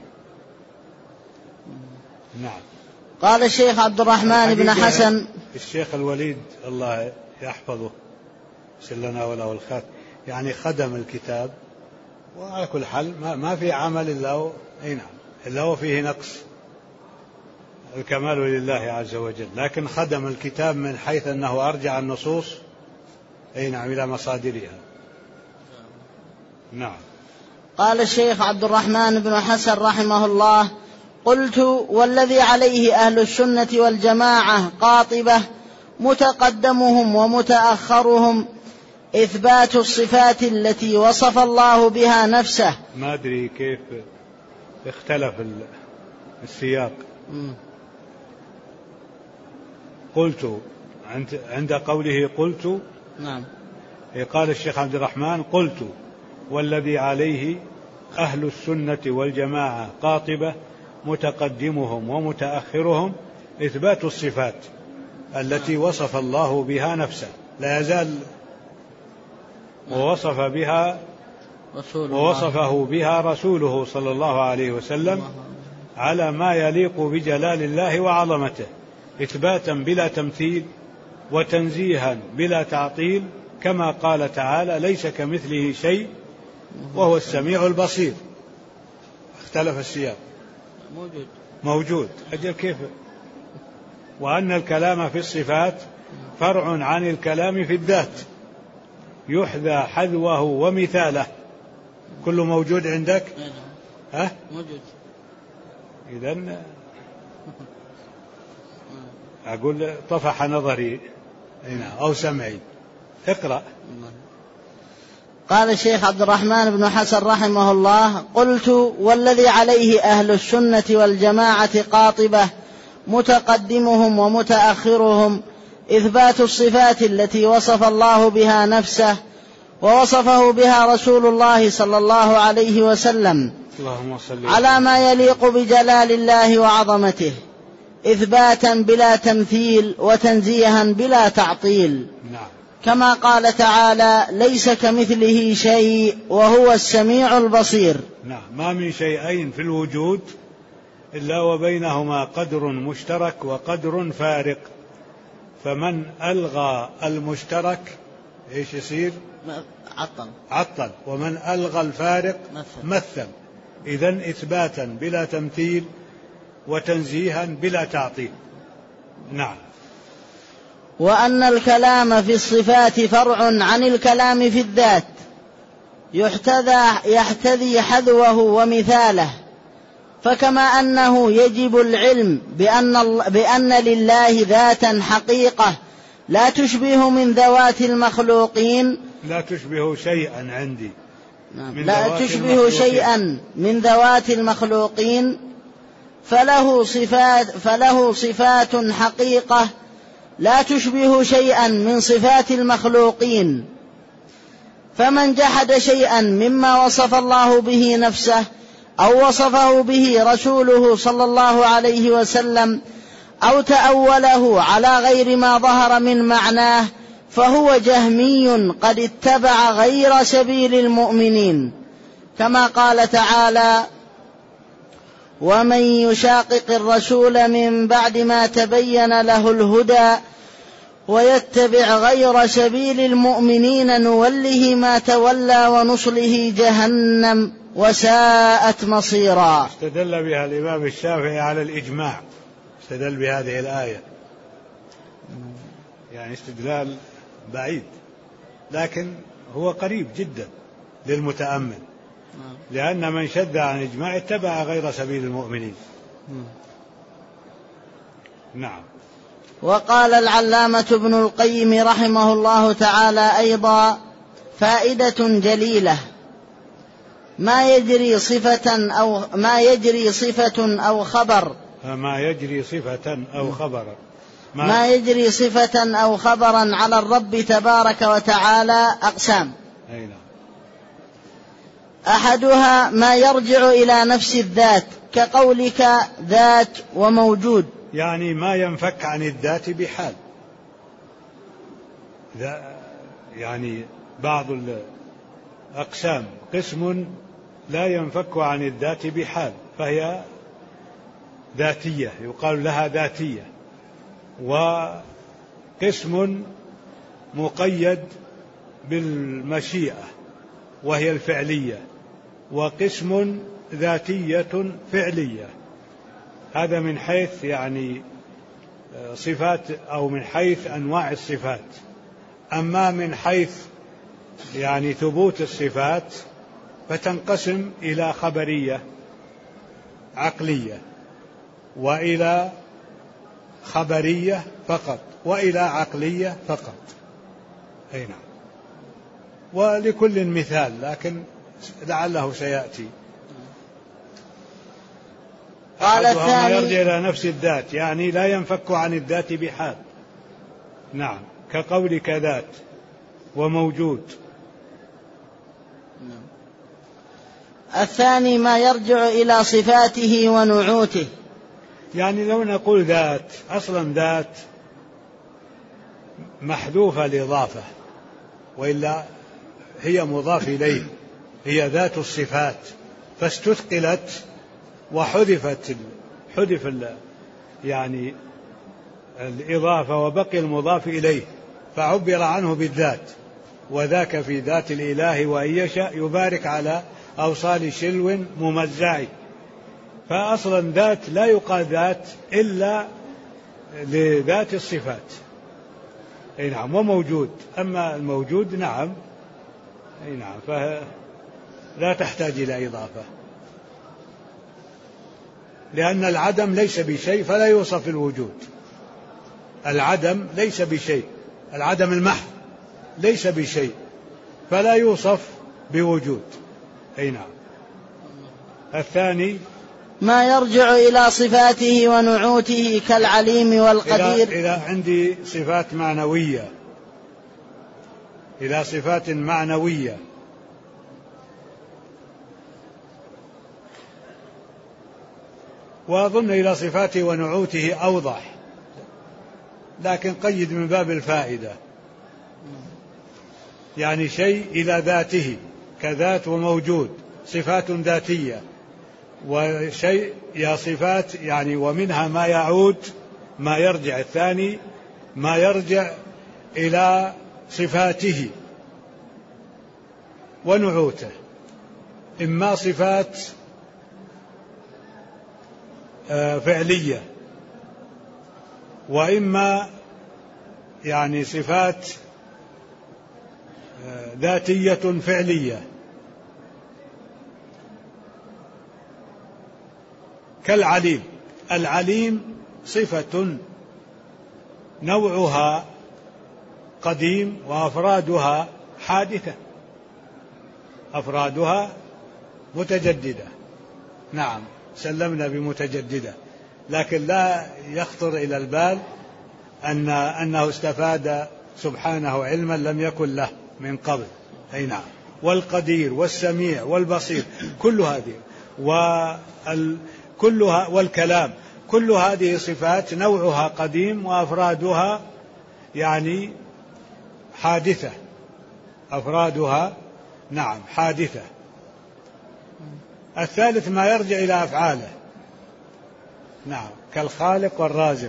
نعم. قال الشيخ عبد الرحمن بن حسن، الشيخ الوليد الله يحفظه سلنا وله الخير، يعني خدم الكتاب، وعلى كل حال ما في عمل إلا هو فيه نقص، الكمال لله عز وجل، لكن خدم الكتاب من حيث أنه أرجع النصوص إلى مصادرها. نعم. قال الشيخ عبد الرحمن بن حسن رحمه الله: قلت: والذي عليه أهل السنة والجماعة قاطبة متقدمهم ومتأخرهم إثبات الصفات التي وصف الله بها نفسه. ما أدري كيف اختلف السياق. قلت عند قوله قلت. نعم. قال الشيخ عبد الرحمن: قلت: والذي عليه أهل السنة والجماعة قاطبة متقدمهم ومتأخرهم إثبات الصفات التي وصف الله بها نفسه، لا يزال ووصفه بها رسوله صلى الله عليه وسلم على ما يليق بجلال الله وعظمته، إثباتا بلا تمثيل وتنزيها بلا تعطيل، كما قال تعالى: ليس كمثله شيء وهو السميع البصير. اختلف السياق. موجود. أجل كيف؟ وأن الكلام في الصفات فرع عن الكلام في الذات، يحذى حذوه ومثاله. كله موجود عندك؟ موجود. إذن أقول طفح نظري أو سمعي. اقرأ. قال الشيخ عبد الرحمن بن حسن رحمه الله: قلت: والذي عليه أهل السنة والجماعة قاطبة متقدمهم ومتأخرهم إثبات الصفات التي وصف الله بها نفسه ووصفه بها رسول الله صلى الله عليه وسلم على ما يليق بجلال الله وعظمته، إثباتا بلا تمثيل وتنزيها بلا تعطيل. نعم. كما قال تعالى: ليس كمثله شيء وهو السميع البصير. نعم. ما من شيئين في الوجود إلا وبينهما قدر مشترك وقدر فارق، فمن ألغى المشترك إيش يصير؟ عطل. ومن ألغى الفارق مثل. إذن إثباتا بلا تمثيل وتنزيها بلا تعطيل. نعم. وأن الكلام في الصفات فرع عن الكلام في الذات، يحتذي حذوه ومثاله، فكما أنه يجب العلم بأن لله ذاتا حقيقة لا تشبه من ذوات المخلوقين، لا تشبه شيئا عندي، لا تشبه شيئا من ذوات المخلوقين، فله صفات حقيقة لا تشبه شيئا من صفات المخلوقين. فمن جحد شيئا مما وصف الله به نفسه أو وصفه به رسوله صلى الله عليه وسلم أو تأوله على غير ما ظهر من معناه فهو جهمي قد اتبع غير سبيل المؤمنين، كما قال تعالى: ومن يشاقق الرسول من بعد ما تبين له الهدى ويتبع غير سبيل المؤمنين نوله ما تولى ونصله جهنم وساءت مصيرا. استدل بها الإمام الشافعي على الإجماع، استدل بهذه الآية، يعني استدلال بعيد لكن هو قريب جدا للمتأمل، لأن من شد عن إجماع اتبع غير سبيل المؤمنين. نعم. وقال العلامة ابن القيم رحمه الله تعالى أيضا فائدة جليلة: ما يجري صفة أو خبر خبرا على الرب تبارك وتعالى أقسام. أحدها ما يرجع إلى نفس الذات كقولك ذات وموجود، يعني ما ينفك عن الذات بحال، يعني بعض الأقسام قسم لا ينفك عن الذات بحال فهي ذاتية، يقال لها ذاتية، وقسم مقيد بالمشيئة وهي الفعلية، وقسم ذاتية فعلية. هذا من حيث يعني صفات أو من حيث أنواع الصفات. أما من حيث يعني ثبوت الصفات فتنقسم إلى خبرية عقلية، وإلى خبرية فقط، وإلى عقلية فقط. أي نعم. ولكل مثال لكن لعله سيأتي. قال الثاني ما يرجع إلى نفس الذات، يعني لا ينفك عن الذات بحال. نعم، كقولك ذات وموجود. الثاني ما يرجع إلى صفاته ونعوته، يعني لو نقول ذات، أصلا ذات محذوفة الإضافة، وإلا هي مضاف إليه، هي ذات الصفات، فاستثقلت وحذف يعني الإضافة وبقي المضاف إليه، فعبر عنه بالذات. وذاك في ذات الإله وإن يشاء يبارك على أوصال شلو ممزع. فأصلا ذات لا يقال ذات إلا لذات الصفات. أي نعم. وموجود، أما الموجود نعم، أي نعم، فلا تحتاج إلى إضافة، لأن العدم ليس بشيء فلا يوصف الوجود. العدم ليس بشيء، العدم المحض ليس بشيء فلا يوصف بوجود. أي نعم. الثاني ما يرجع إلى صفاته ونعوته كالعليم والقدير. إلى عندي صفات معنوية، إلى صفات معنوية. وأظن إلى صفاته ونعوته أوضح، لكن قيد من باب الفائدة، يعني شيء إلى ذاته كذات وموجود، صفات ذاتية، وشيء يا صفات يعني ومنها ما يعود ما يرجع. الثاني ما يرجع إلى صفاته ونعوته، إما صفات فعلية، وإما يعني صفات ذاتية فعلية. كالعليم. العليم صفة نوعها قديم وأفرادها حادثة، أفرادها متجددة. نعم، سلمنا بمتجددة، لكن لا يخطر إلى البال أنه استفاد سبحانه علما لم يكن له من قبل. أي نعم. والقدير والسميع والبصير، كل هذه كلها، والكلام، كل هذه صفات نوعها قديم وأفرادها يعني حادثة، أفرادها نعم حادثة. الثالث ما يرجع إلى أفعاله، نعم، كالخالق والرازق.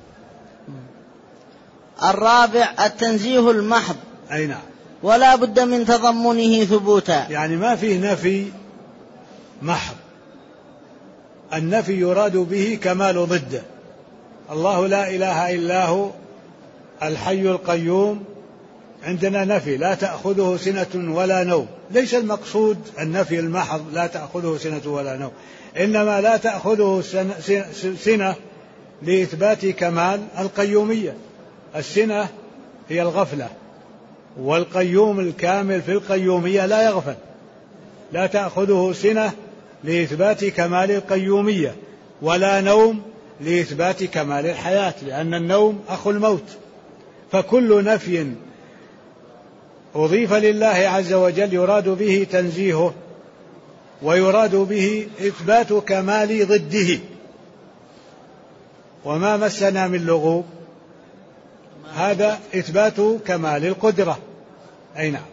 الرابع التنزيه المحض. أي نعم. ولا بد من تضمنه ثبوتا، يعني ما فيه نفي محض، النفي يراد به كمال ضده. الله لا إله إلا هو الحي القيوم، عندنا نفي لا تأخذه سنة ولا نوم. ليس المقصود النفي المحض لا تأخذه سنة ولا نوم، إنما لا تأخذه سنة لإثبات كمال القيومية. السنة هي الغفلة، والقيوم الكامل في القيومية لا يغفل. لا تأخذه سنة لإثبات كمال القيومية، ولا نوم لإثبات كمال الحياة، لأن النوم أخو الموت. فكل نفي أضيف لله عز وجل يراد به تنزيهه، ويراد به إثبات كمال ضده. وما مسنا من لغوب، هذا إثبات كمال القدرة. أي نعم.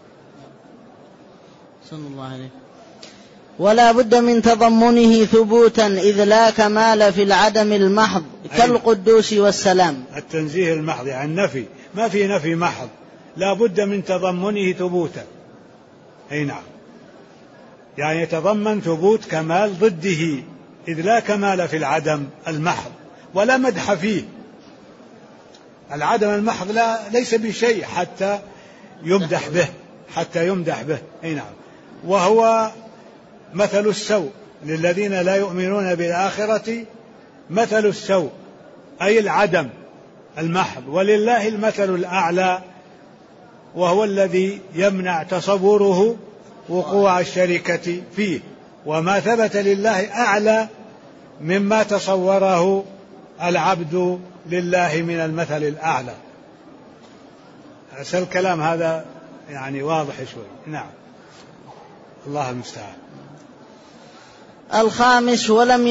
صلى الله عليه. ولا بد من تضمنه ثبوتا، إذ لا كمال في العدم المحض كالقدوس والسلام. التنزيه المحض يعني النفي، ما في نفي محض، لا بد من تضمنه ثبوتا. أي نعم، يعني يتضمن ثبوت كمال ضده، إذ لا كمال في العدم المحض ولا مدح فيه. العدم المحض ليس بشيء حتى يمدح به، حتى يمدح به. أي نعم. وهو مثل السوء للذين لا يؤمنون بالآخرة، مثل السوء أي العدم المحض، ولله المثل الأعلى، وهو الذي يمنع تصوره وقوع الشركة فيه. وما ثبت لله أعلى مما تصوره العبد لله من المثل الأعلى. أسأل الكلام هذا يعني واضح شوي. نعم، الله المستعان. الخامس ولم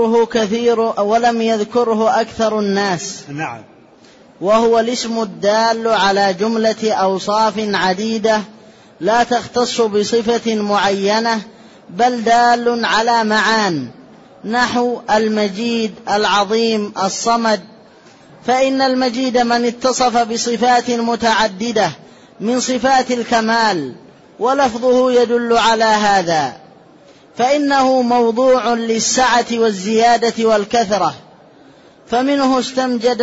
يذكره أكثر الناس. نعم. وهو الاسم الدال على جملة أوصاف عديدة لا تختص بصفة معينة، بل دال على معان، نحو المجيد، العظيم، الصمد. فإن المجيد من اتصف بصفات متعددة من صفات الكمال، ولفظه يدل على هذا، فإنه موضوع للسعة والزيادة والكثرة. فمنه استمجد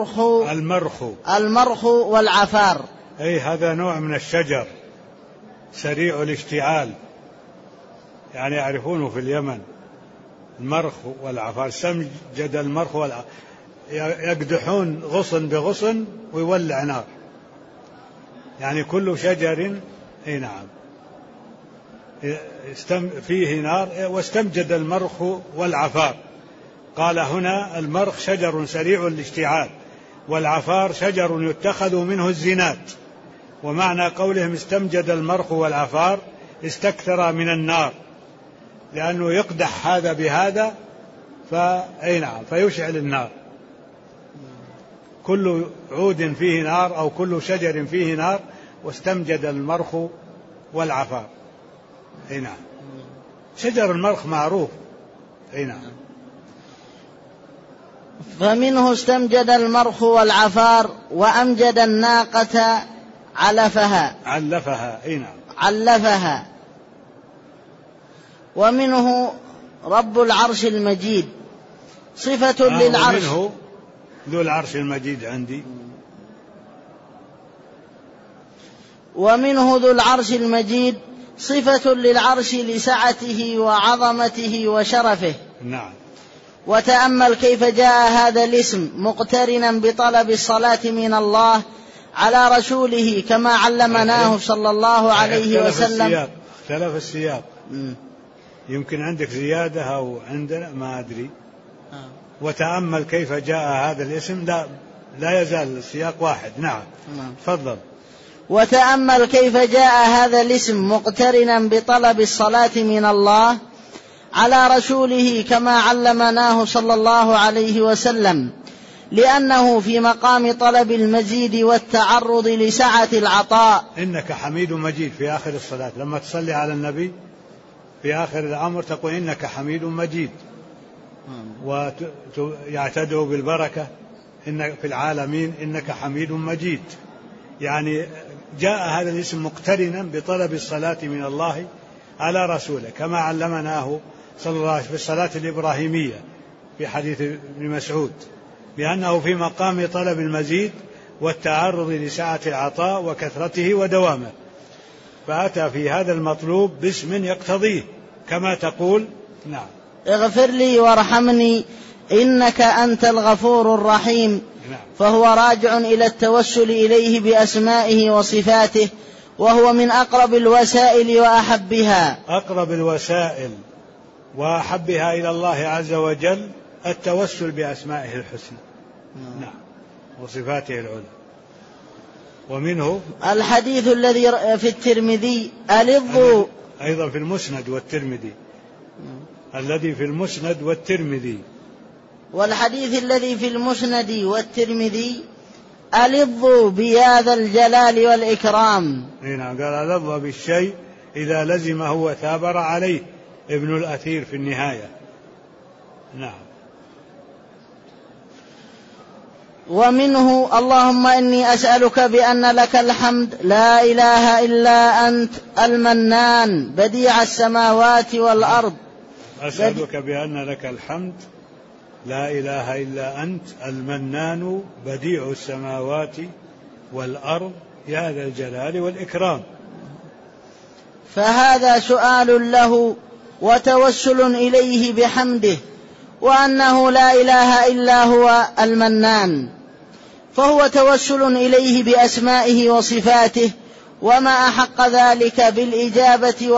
المرخ والعفار. أي هذا نوع من الشجر سريع الاشتعال، يعني يعرفونه في اليمن المرخ والعفار. استمجد المرخ والعفار، يقدحون غصن بغصن ويولع نار، يعني كل شجر أي نعم فيه نار. واستمجد المرخ والعفار، قال هنا المرخ شجر سريع الاشتعال، والعفار شجر يتخذ منه الزناد. ومعنى قولهم استمجد المرخ والعفار استكثر من النار، لأنه يقدح هذا بهذا أي نعم فيشعل النار. كل عود فيه نار أو كل شجر فيه نار، واستمجد المرخ والعفار. أي نعم. شجر المرخ معروف. أي نعم. فمنه استمجد المرخ والعفار، وأمجد الناقة علفها. أي نعم. علفها. ومنه رب العرش المجيد، صفة للعرش. ومنه ذو العرش المجيد عندي. ومنه ذو العرش المجيد صفة للعرش لسعته وعظمته وشرفه. نعم. وتأمل كيف جاء هذا الاسم مقترنا بطلب الصلاة من الله على رسوله كما علمناه صلى الله عليه وسلم. اختلف السياق. يمكن عندك زيادة أو عندنا ما أدري. وتأمل كيف جاء هذا الاسم، لا يزال السياق واحد. نعم تفضل. وتأمل كيف جاء هذا الاسم مقترنا بطلب الصلاة من الله على رسوله كما علمناه صلى الله عليه وسلم، لأنه في مقام طلب المزيد والتعرض لسعة العطاء. إنك حميد مجيد في آخر الصلاة، لما تصلي على النبي في آخر الأمر تقول إنك حميد مجيد، ويعتدوا بالبركة إن في العالمين إنك حميد مجيد. يعني جاء هذا الاسم مقترنا بطلب الصلاة من الله على رسوله كما علمناه صلى الله عليه وسلم في الصلاة الإبراهيمية في حديث ابن مسعود، لأنه في مقام طلب المزيد والتعرض لسعة العطاء وكثرته ودوامه، فأتى في هذا المطلوب باسم يقتضيه كما تقول. نعم. اغفر لي وارحمني إنك أنت الغفور الرحيم. فهو راجع إلى التوسل إليه بأسمائه وصفاته، وهو من أقرب الوسائل وأحبها. أقرب الوسائل وأحبها إلى الله عز وجل التوسل بأسمائه الحسنى. نعم وصفاته العلى. ومنه الحديث الذي في الترمذي أيضا في المسند والترمذي، الذي في المسند والترمذي. والحديث الذي في المسند والترمذي ألظوا بهذا الجلال والإكرام. هنا قال ألظ بالشيء إذا لزمه وثابر عليه، ابن الأثير في النهاية. نعم. ومنه اللهم إني أسألك بأن لك الحمد لا إله إلا أنت المنان بديع السماوات والأرض. أسألك بأن لك الحمد لا إله إلا أنت المنان بديع السماوات والأرض يا ذا الجلال والإكرام. فهذا سؤال له وتوسل إليه بحمده، وأنه لا إله إلا هو المنان، فهو توسل إليه بأسمائه وصفاته، وما أحق ذلك بالإجابة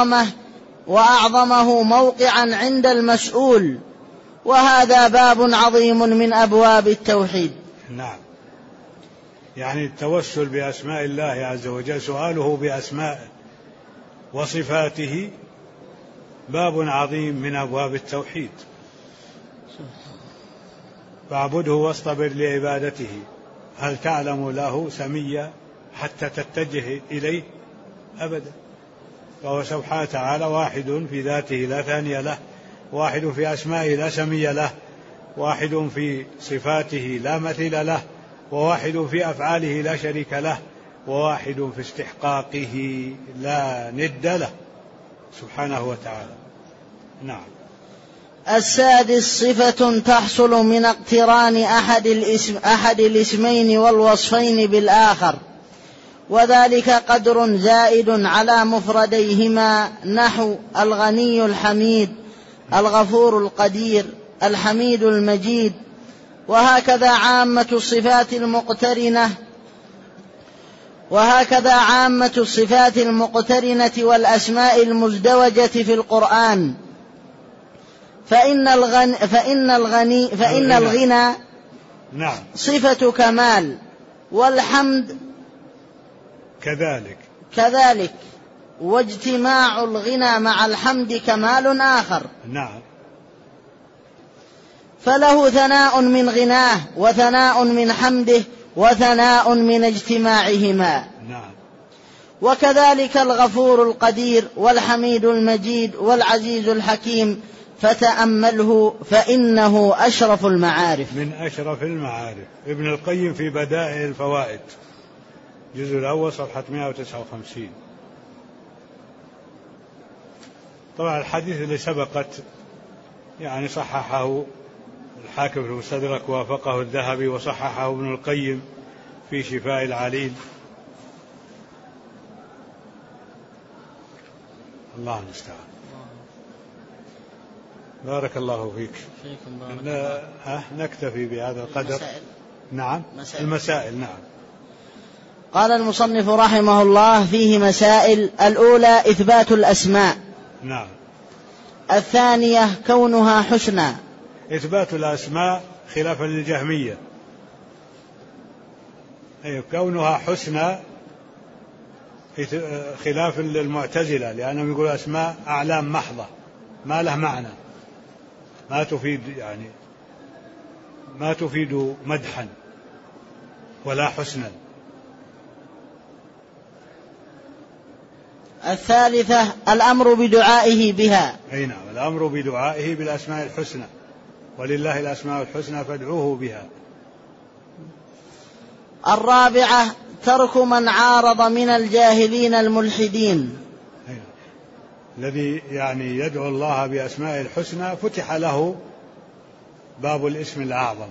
وأعظمه موقعا عند المسؤول، وهذا باب عظيم من أبواب التوحيد. نعم. يعني التوسل بأسماء الله عز وجل، سؤاله بأسماء وصفاته باب عظيم من أبواب التوحيد. فاعبده واصطبر لعبادته. هل تعلم له سميا حتى تتجه إليه؟ أبدا. فهو سبحانه وتعالى واحد في ذاته لا ثاني له، واحد في أسمائه لا سمي له، واحد في صفاته لا مثيل له، وواحد في أفعاله لا شريك له، وواحد في استحقاقه لا ند له سبحانه وتعالى. نعم. السادس صفة تحصل من اقتران أحد الاسمين والوصفين بالآخر، وذلك قدر زائد على مفرديهما، نحو الغني الحميد، الغفور القدير، الحميد المجيد. وهكذا عامة الصفات المقترنة والأسماء المزدوجة في القرآن. فإن الغنى نعم صفة كمال، والحمد كذلك، واجتماع الغنى مع الحمد كمال آخر. نعم. فله ثناء من غناه، وثناء من حمده، وثناء من اجتماعهما. نعم. وكذلك الغفور القدير، والحميد المجيد، والعزيز الحكيم، فتأمله فإنه أشرف المعارف. من أشرف المعارف. ابن القيم في بدائع الفوائد الجزء الأول صفحة 159. طبعا الحديث اللي سبقت يعني صححه الحاكم في المستدرك، وافقه الذهبي، وصححه ابن القيم في شفاء العليل. الله المستعان. بارك الله فيك. فيكم بارك الله. نكتفي بهذا القدر. المسائل. نعم. المسائل. نعم. قال المصنف رحمه الله: فيه مسائل. الأولى إثبات الأسماء. نعم. الثانية كونها حسنى. إثبات الأسماء خلافا للجهمية. كونها حسنى خلاف للمعتزلة، لأنهم يقولوا أسماء أعلام محضة ما له معنى، ما تفيد مدحا ولا حسنا. الثالثة الأمر بدعائه بها. أي نعم، الأمر بدعائه بالأسماء الحسنى، ولله الأسماء الحسنى فادعوه بها. الرابعة ترك من عارض من الجاهلين الملحدين. الذي يدعو الله بأسماء الحسنى فتح له باب الاسم الأعظم،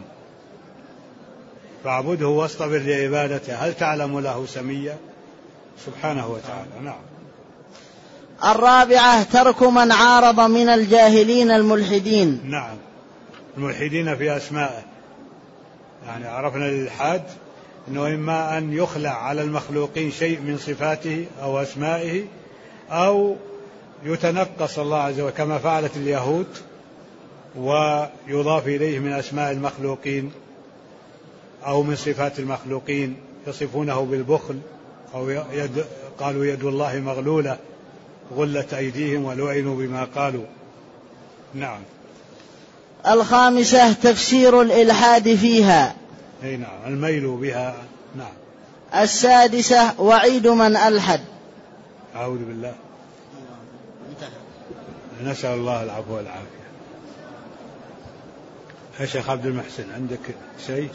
فاعبده واصطبر لعبادته هل تعلم له سميا سبحانه وتعالى. نعم. الرابعة ترك من عارض من الجاهلين الملحدين. نعم، الملحدين في أسمائه. عرفنا الإلحاد أنه إما أن يخلع على المخلوقين شيء من صفاته أو أسمائه، أو يتنقص الله عز وجل كما فعلت اليهود ويضاف إليه من أسماء المخلوقين أو من صفات المخلوقين، يصفونه بالبخل، أو قالوا يد الله مغلولة غلت أيديهم ولعنوا بما قالوا. نعم. الخامسة تفسير الإلحاد فيها. أي نعم، الميل بها. نعم. السادسة وعيد من ألحد. أعوذ بالله. نسأل الله العفو والعافية. يا شيخ عبد المحسن عندك شيء؟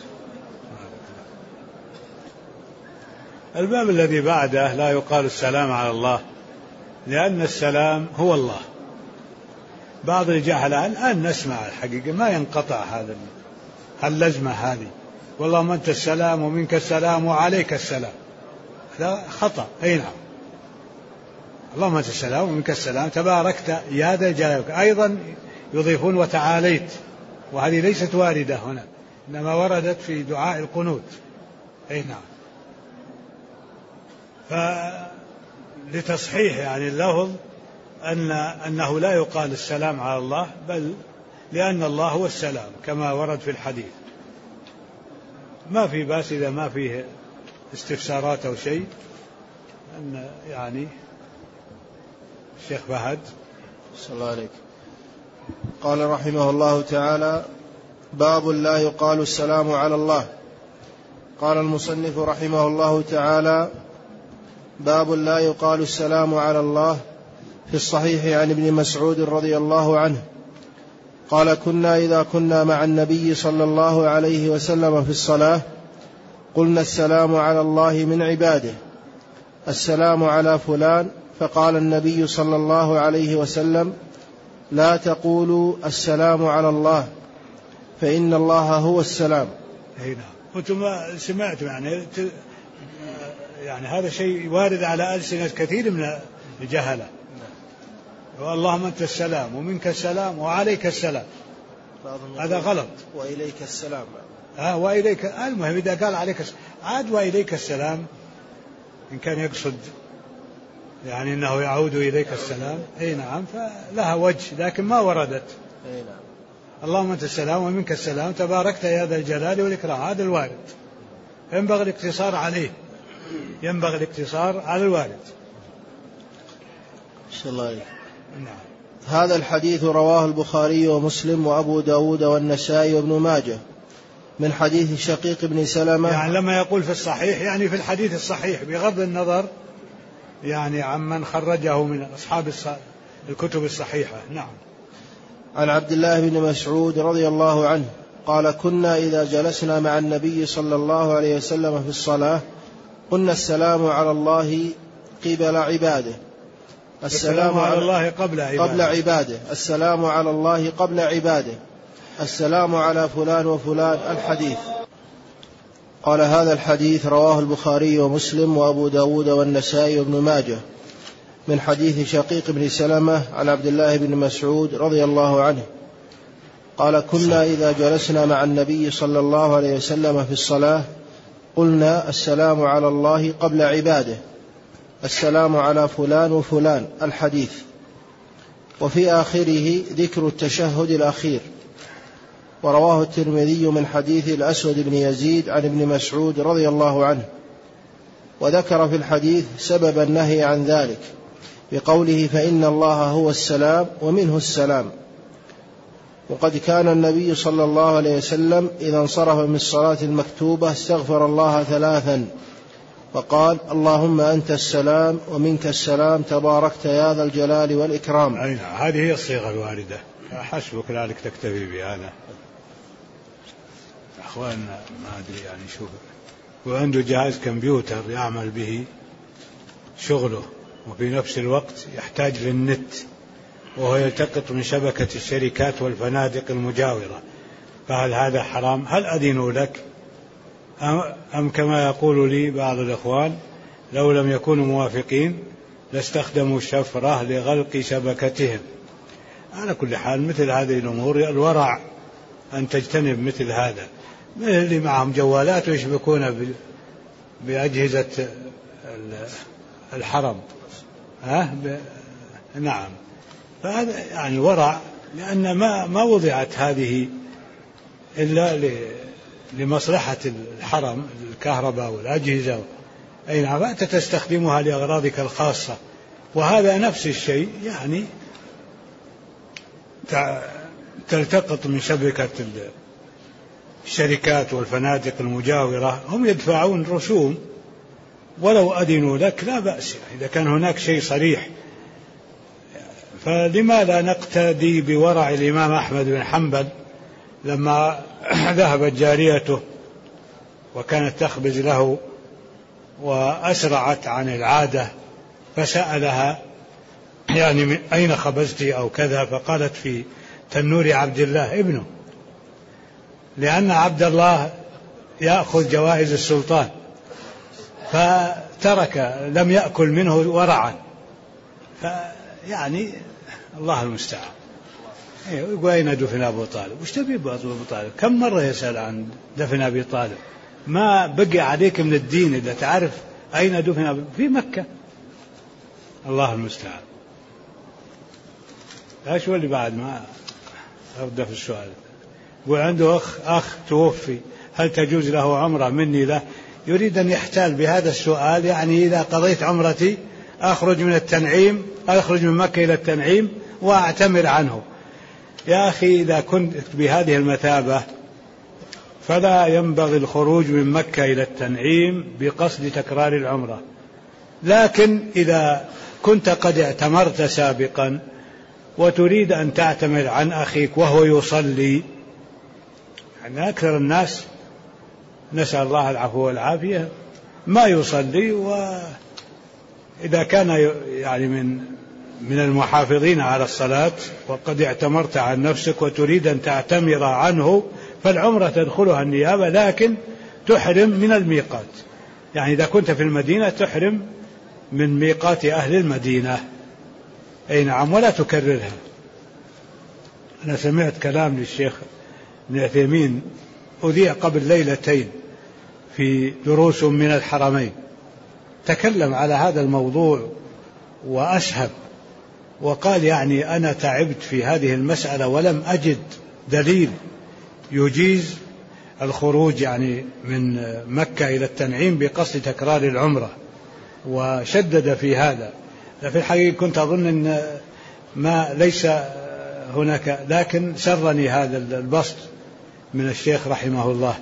الباب الذي بعده لا يقال السلام على الله، لأن السلام هو الله. بعض الجهلاء الآن نسمع الحقيقة ما ينقطع هذا اللزمة هذه، والله أنت السلام ومنك السلام وعليك السلام، هذا خطأ. أي نعم، اللهم أنت السلام ومنك السلام تباركت يا ذا الجلال. أيضا يضيفون وتعاليت، وهذه ليست واردة هنا، إنما وردت في دعاء القنوت. أي نعم. فلتصحيح اللفظ أنه لا يقال السلام على الله، بل لأن الله هو السلام كما ورد في الحديث. ما في باس إذا ما فيه استفسارات أو شيء أن الشيخ فهد. صلى الله عليك. قال رحمه الله تعالى: باب لا يقال السلام على الله. قال المصنف رحمه الله تعالى: باب لا يقال السلام على الله. في الصحيح عن ابن مسعود رضي الله عنه قال: كنا إذا كنا مع النبي صلى الله عليه وسلم في الصلاة قلنا السلام على الله من عباده، السلام على فلان، فقال النبي صلى الله عليه وسلم: لا تقولوا السلام على الله فإن الله هو السلام. كنتم سمعتم هذا شيء وارد على ألسنة كثير من الجهلة. اللهم أنت السلام ومنك السلام وعليك السلام، هذا غلط. وإليك السلام. وإليك، المهم إذا قال عليك عاد وإليك السلام إن كان يقصد أنه يعود إليك السلام. أي نعم، فلها وجه لكن ما وردت. أي نعم. اللهم أنت السلام ومنك السلام تباركت يا ذا الجلال والإكرام، هذا الوارد، ينبغي الاقتصار عليه، ينبغي الاقتصار على الوارد. صلى الله عليه. نعم. هذا الحديث رواه البخاري ومسلم وأبو داود والنسائي وابن ماجه من حديث شقيق بن سلمة. لما يقول في الصحيح في الحديث الصحيح بغض النظر عمن خرجه من أصحاب الكتب الصحيحة. نعم. عن عبد الله بن مسعود رضي الله عنه قال: كنا إذا جلسنا مع النبي صلى الله عليه وسلم في الصلاة قلنا السلام على الله قبل عباده، السلام على الله قبل عباده، السلام على الله قبل عباده، السلام على فلان وفلان، الحديث. قال: هذا الحديث رواه البخاري ومسلم وأبو داود والنسائي وابن ماجه من حديث شقيق بن سلمة عن عبد الله بن مسعود رضي الله عنه قال كنا إذا جلسنا مع النبي صلى الله عليه وسلم في الصلاة قلنا السلام على الله قبل عباده، السلام على فلان وفلان، الحديث. وفي آخره ذكر التشهد الأخير. ورواه الترمذي من حديث الأسود بن يزيد عن ابن مسعود رضي الله عنه، وذكر في الحديث سبب النهي عن ذلك بقوله فإن الله هو السلام ومنه السلام. وقد كان النبي صلى الله عليه وسلم إذا انصرف من الصلاة المكتوبة استغفر الله 3 وقال اللهم أنت السلام ومنك السلام تباركت يا ذا الجلال والإكرام. هذه هي الصيغة الواردة، حسبك ذلك تكتفي بهذا. أخواننا ما أدري يعني شوف، وعنده جهاز كمبيوتر يعمل به شغله وفي نفس الوقت يحتاج للنت، وهو يلتقط من شبكة الشركات والفنادق المجاورة، فهل هذا حرام؟ هل أذنوا لك؟ أم كما يقول لي بعض الإخوان لو لم يكونوا موافقين لاستخدموا الشفرة لغلق شبكتهم. على كل حال مثل هذه الأمور الورع أن تجتنب مثل هذا، مثل اللي معهم جوالات ويشبكون بأجهزة الحرم. نعم، فهذا يعني ورع، لأن ما وضعت هذه إلا لمصلحة الحرم، الكهرباء والأجهزة، أي نعم، أنت تستخدمها لأغراضك الخاصة. وهذا نفس الشيء، يعني تلتقط من شبكة الشركات والفنادق المجاورة، هم يدفعون رسوم ولو أذنوا لك لا بأس إذا كان هناك شيء صريح. فلما لا نقتدي بورع الإمام أحمد بن حنبل لما ذهبت جاريته وكانت تخبز له وأسرعت عن العادة فسألها يعني من أين خبزت أو كذا، فقالت في تنور عبد الله ابنه، لأن عبد يأخذ جوائز السلطان فترك لم يأكل منه ورعا. فيعني الله المستعان. يقول أين دفن أبو طالب؟ وش تبي أبو طالب؟ كم مرة يسأل عن دفن أبي طالب؟ ما بقي عليك من الدين إذا تعرف أين دفن في مكة. الله المستعان. ايش اللي بعد ما أبدأ في السؤال؟ وعنده أخ توفي، هل تجوز له عمرة مني له؟ يريد أن يحتال بهذا السؤال، يعني إذا قضيت عمرتي أخرج من التنعيم، أخرج من مكة إلى التنعيم وأعتمر عنه. يا أخي إذا كنت بهذه المثابة فلا ينبغي الخروج من مكة إلى التنعيم بقصد تكرار العمرة. لكن إذا كنت قد اعتمرت سابقا وتريد أن تعتمر عن أخيك وهو يصلي، يعني أكثر الناس نسأل الله العفو والعافية ما يصلي، وإذا كان يعني من المحافظين على الصلاة وقد اعتمرت عن نفسك وتريد أن تعتمر عنه فالعمرة تدخلها النيابة، لكن تحرم من الميقات. يعني إذا كنت في المدينة تحرم من ميقات أهل المدينة، أي نعم، ولا تكررها. أنا سمعت كلام للشيخ ابن عثيمين أذيع قبل ليلتين في دروس من الحرمين، تكلم على هذا الموضوع وأسهب، وقال يعني أنا تعبت في هذه المسألة ولم أجد دليل يجيز الخروج يعني من مكة إلى التنعيم بقصد تكرار العمرة، وشدد في هذا. في الحقيقة كنت أظن أن ما ليس هناك، لكن سرني هذا البسط من الشيخ رحمه الله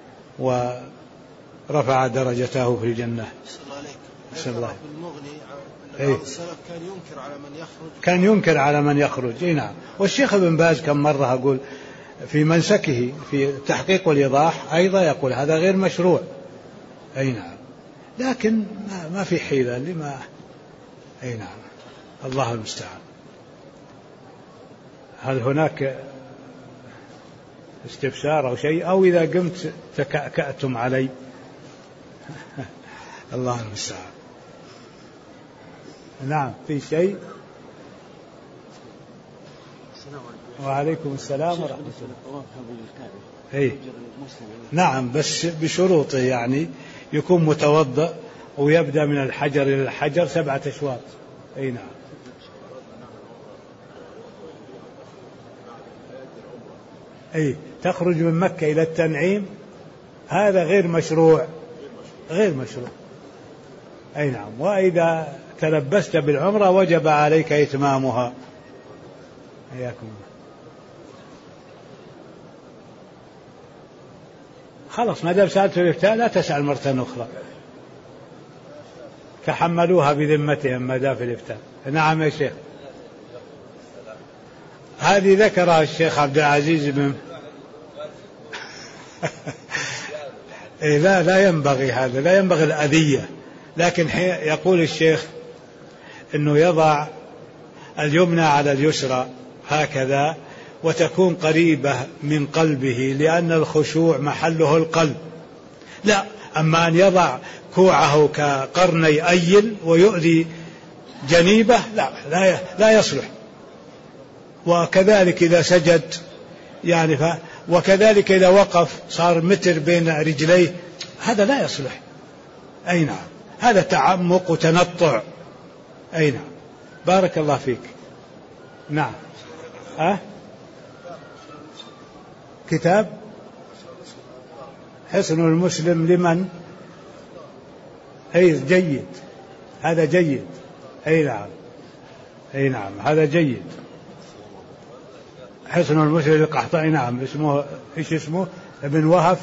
ورفع درجته في الجنة. صلى الله عليك. المغني السلف كان ينكر على من يخرج. نعم. والشيخ ابن باز كم مرة أقول في منسكه في التحقيق والإيضاح أيضا يقول هذا غير مشروع. أي نعم، لكن ما في حيلة لما. أي نعم، الله المستعان. هل هناك استفسار أو شيء، أو إذا قمت تكأتم علي؟ الله المستعان. نعم، في شيء. وعليكم السلام ورحمة الله. أي نعم، بس بشروطه، يعني يكون متوضأ ويبدأ من الحجر إلى الحجر 7 أشواط. أي نعم. أي تخرج من مكة إلى التنعيم هذا غير مشروع، غير مشروع. أي نعم. وإذا تلبست بالعمرة وجب عليك إتمامها. حياكم الله. خلاص ما دام سألت الإفتاء لا تسأل مرة أخرى، تحملوها بذمتهم ما دام في الإفتاء. نعم يا شيخ. هذه ذكرها الشيخ عبد العزيز بن لا ينبغي هذا، لا ينبغي الأذية، لكن يقول الشيخ أنه يضع اليمنى على اليسرى هكذا وتكون قريبة من قلبه لأن الخشوع محله القلب. لا، أما أن يضع كوعه كقرني أيل ويؤذي جنيبه لا يصلح. وكذلك إذا سجد يعني وكذلك إذا وقف صار متر بين رجليه، هذا لا يصلح. أي نعم، هذا تعمق وتنطع. أي نعم. بارك الله فيك. نعم. كتاب حسن المسلم لمن؟ أي جيد، هذا جيد. أي نعم. أي نعم، هذا جيد. حسن المسلم للقحطاني. نعم. اسمه إيش اسمه؟ ابن وهب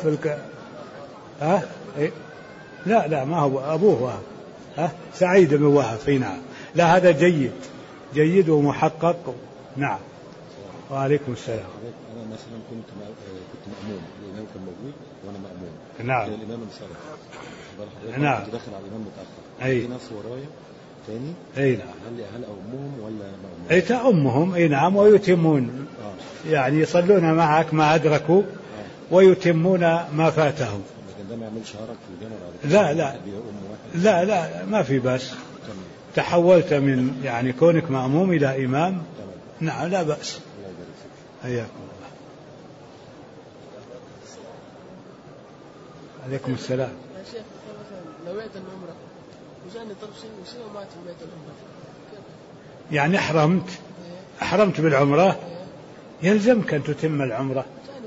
لا ما هو أبوه وهب. سعيد بن وهب. نعم. لا هذا جيد، جيد ومحقق. نعم. وعليكم السلام. أنا مثلا كنت مأموم، الإمام كان موجود وأنا مأموم. نعم. الإمام انصرف. نعم. كنت داخل على الإمام متأخر. أي. في ناس ورايا ثاني. أي نعم. هل أمهم ولا مأموم؟ أي تأمهم. أي نعم. ويتمون يعني يصلون معك ما أدركوا ويتمون ما فاتهم. لكن ده ما يعملش هرج في الجامع؟ لا ما في بس. تحولت من يعني كونك مأموم إلى إمام. نعم لا بأس. حياكم الله. عليكم السلام. يا شيخ نويت العمرة وجاني طرف شيء وما تميت العمرة، يعني أحرمت بالعمرة، يلزمك أن تتم العمرة.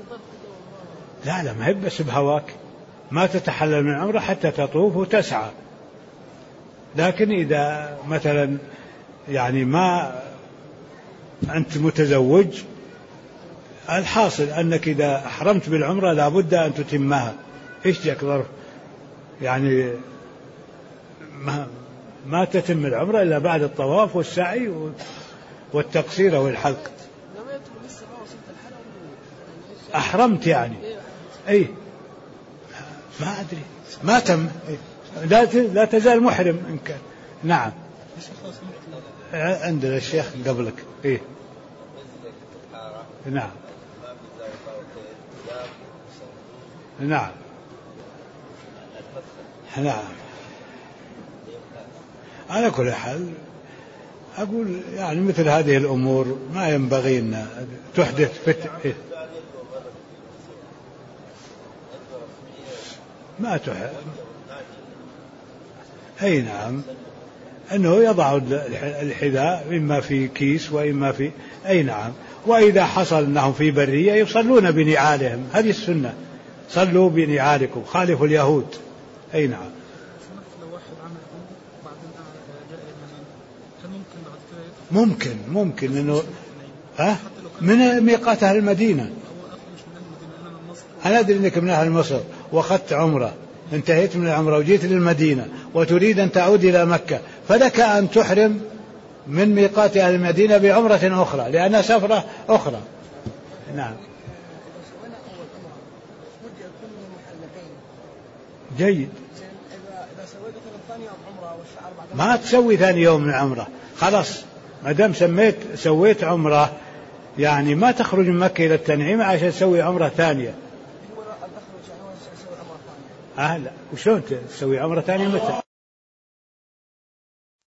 لا ما هي بس بهواك، ما تتحلل من العمرة حتى تطوف وتسعى. لكن إذا مثلا يعني ما أنت متزوج، الحاصل أنك إذا أحرمت بالعمرة لابد أن تتمها. إيش جاك ظرف يعني ما تتم العمرة إلا بعد الطواف والسعي والتقصير والحلق. أحرمت يعني. أي ما أدري، ما تم. لا تزال محرم إن كان. نعم. عندنا الشيخ قبلك. إيه نعم. نعم. نعم. على كل حال أقول يعني مثل هذه الأمور ما ينبغي أن تحدث فتنة. ما تحدث. أي نعم، أنه يضع الحذاء إما في كيس وإما في. أي نعم. وإذا حصل أنهم في برية يصلون بنعالهم، هذه السنة، صلوا بنعالكم، خالفوا اليهود. أي نعم. ممكن أنه من ميقات أهل المدينة. أنا أدري أنك من أهل مصر وأخذت عمرة، انتهيت من العمرة وجيت للمدينة وتريد أن تعود إلى مكة، فلك أن تحرم من ميقات أهل المدينة بعمرة أخرى لأنها سفرة أخرى. نعم. جيد. ما تسوي ثاني يوم من عمرة، خلاص ما دام سويت عمرة يعني ما تخرج من مكة إلى التنعيم عشان تسوي عمرة ثانية. لا وشلون تسوي عمرة ثانية متى؟